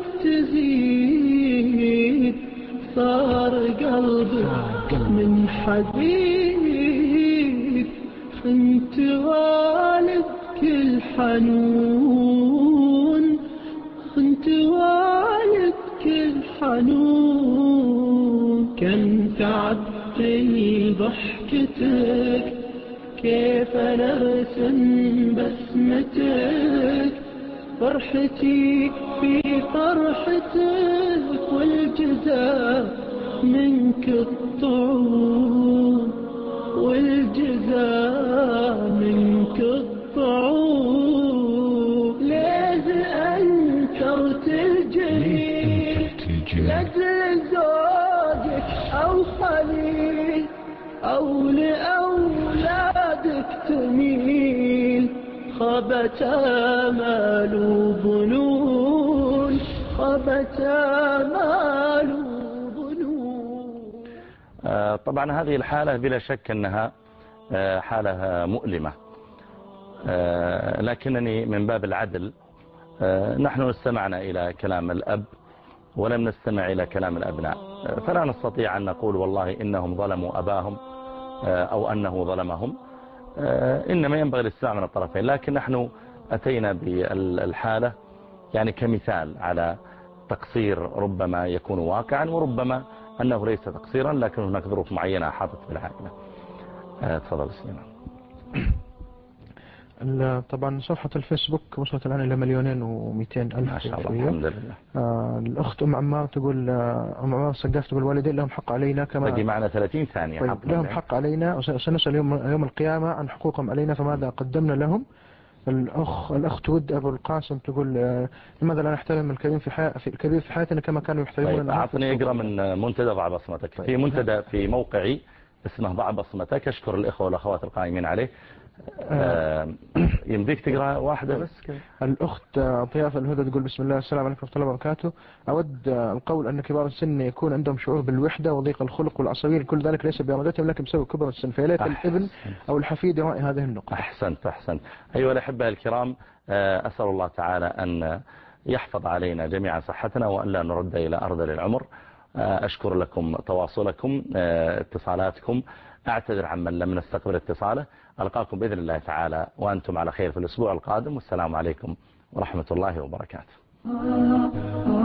تزيد صار قلبك من حديد انت والدك الحنون انت والدك الحنون كم تعبتي ضحكتك كيف نرسم بسمتك فرحتي في فرحتك والجزاء منك الطعون والجزاء منك الطعون ليش أنكرت الجليل لأجل زوجك أو خليل أو لأولادك تميل خبت آمال وظنون خبت آمال وظنون. طبعا هذه الحالة بلا شك أنها حالة مؤلمة لكنني من باب العدل نحن استمعنا إلى كلام الأب ولم نستمع إلى كلام الأبناء فلا نستطيع أن نقول والله إنهم ظلموا أباهم أو أنه ظلمهم إنما ينبغي الاستماع من الطرفين. لكن نحن أتينا بالحالة يعني كمثال على تقصير ربما يكون واقعا وربما أنه ليس تقصيرا، لكن هناك ظروف معينة أحاطت بالعائلة. تفضل سليمان. طبعا صفحة الفيسبوك وصلت الآن إلى 2,200,000 ما شاء الله. الحمد لله. الأخت أم عمار تقول أم عمار السقاف تقول الوالدين لهم حق علينا كما باقي معنا 30 ثانية. طيب لهم حق علينا وسنسأل يوم القيامة عن حقوقهم علينا فماذا قدمنا لهم. الأخت ود أبو القاسم تقول لماذا لا نحترم الكبير في حياتنا كما كانوا يحترمون. طيب أعطني أقرأ من منتدى ضع بصمتك. في منتدى في موقعي اسمه ضع بصمتك، أشكر الإخوة والأخوات القائمين عليه. يمديك تقرأ واحدة بس كده. الأخت ضيافة الهدى تقول بسم الله السلام عليكم ورحمة الله وبركاته. أود القول أن كبار السن يكون عندهم شعور بالوحدة وضيق الخلق والعصبية، كل ذلك ليس بإرادتهم لكن بسبب كبر السن، فيليت الابن أو الحفيد يراعي هذه النقطة. أحسنت. أيها الأحبة الكرام، أسأل الله تعالى أن يحفظ علينا جميعا صحتنا وأن لا نرد إلى أرذل العمر. أشكر لكم تواصلكم، اتصالاتكم، أعتذر عمن لم نستقبل اتصاله. ألقاكم بإذن الله تعالى وأنتم على خير في الأسبوع القادم، والسلام عليكم ورحمة الله وبركاته.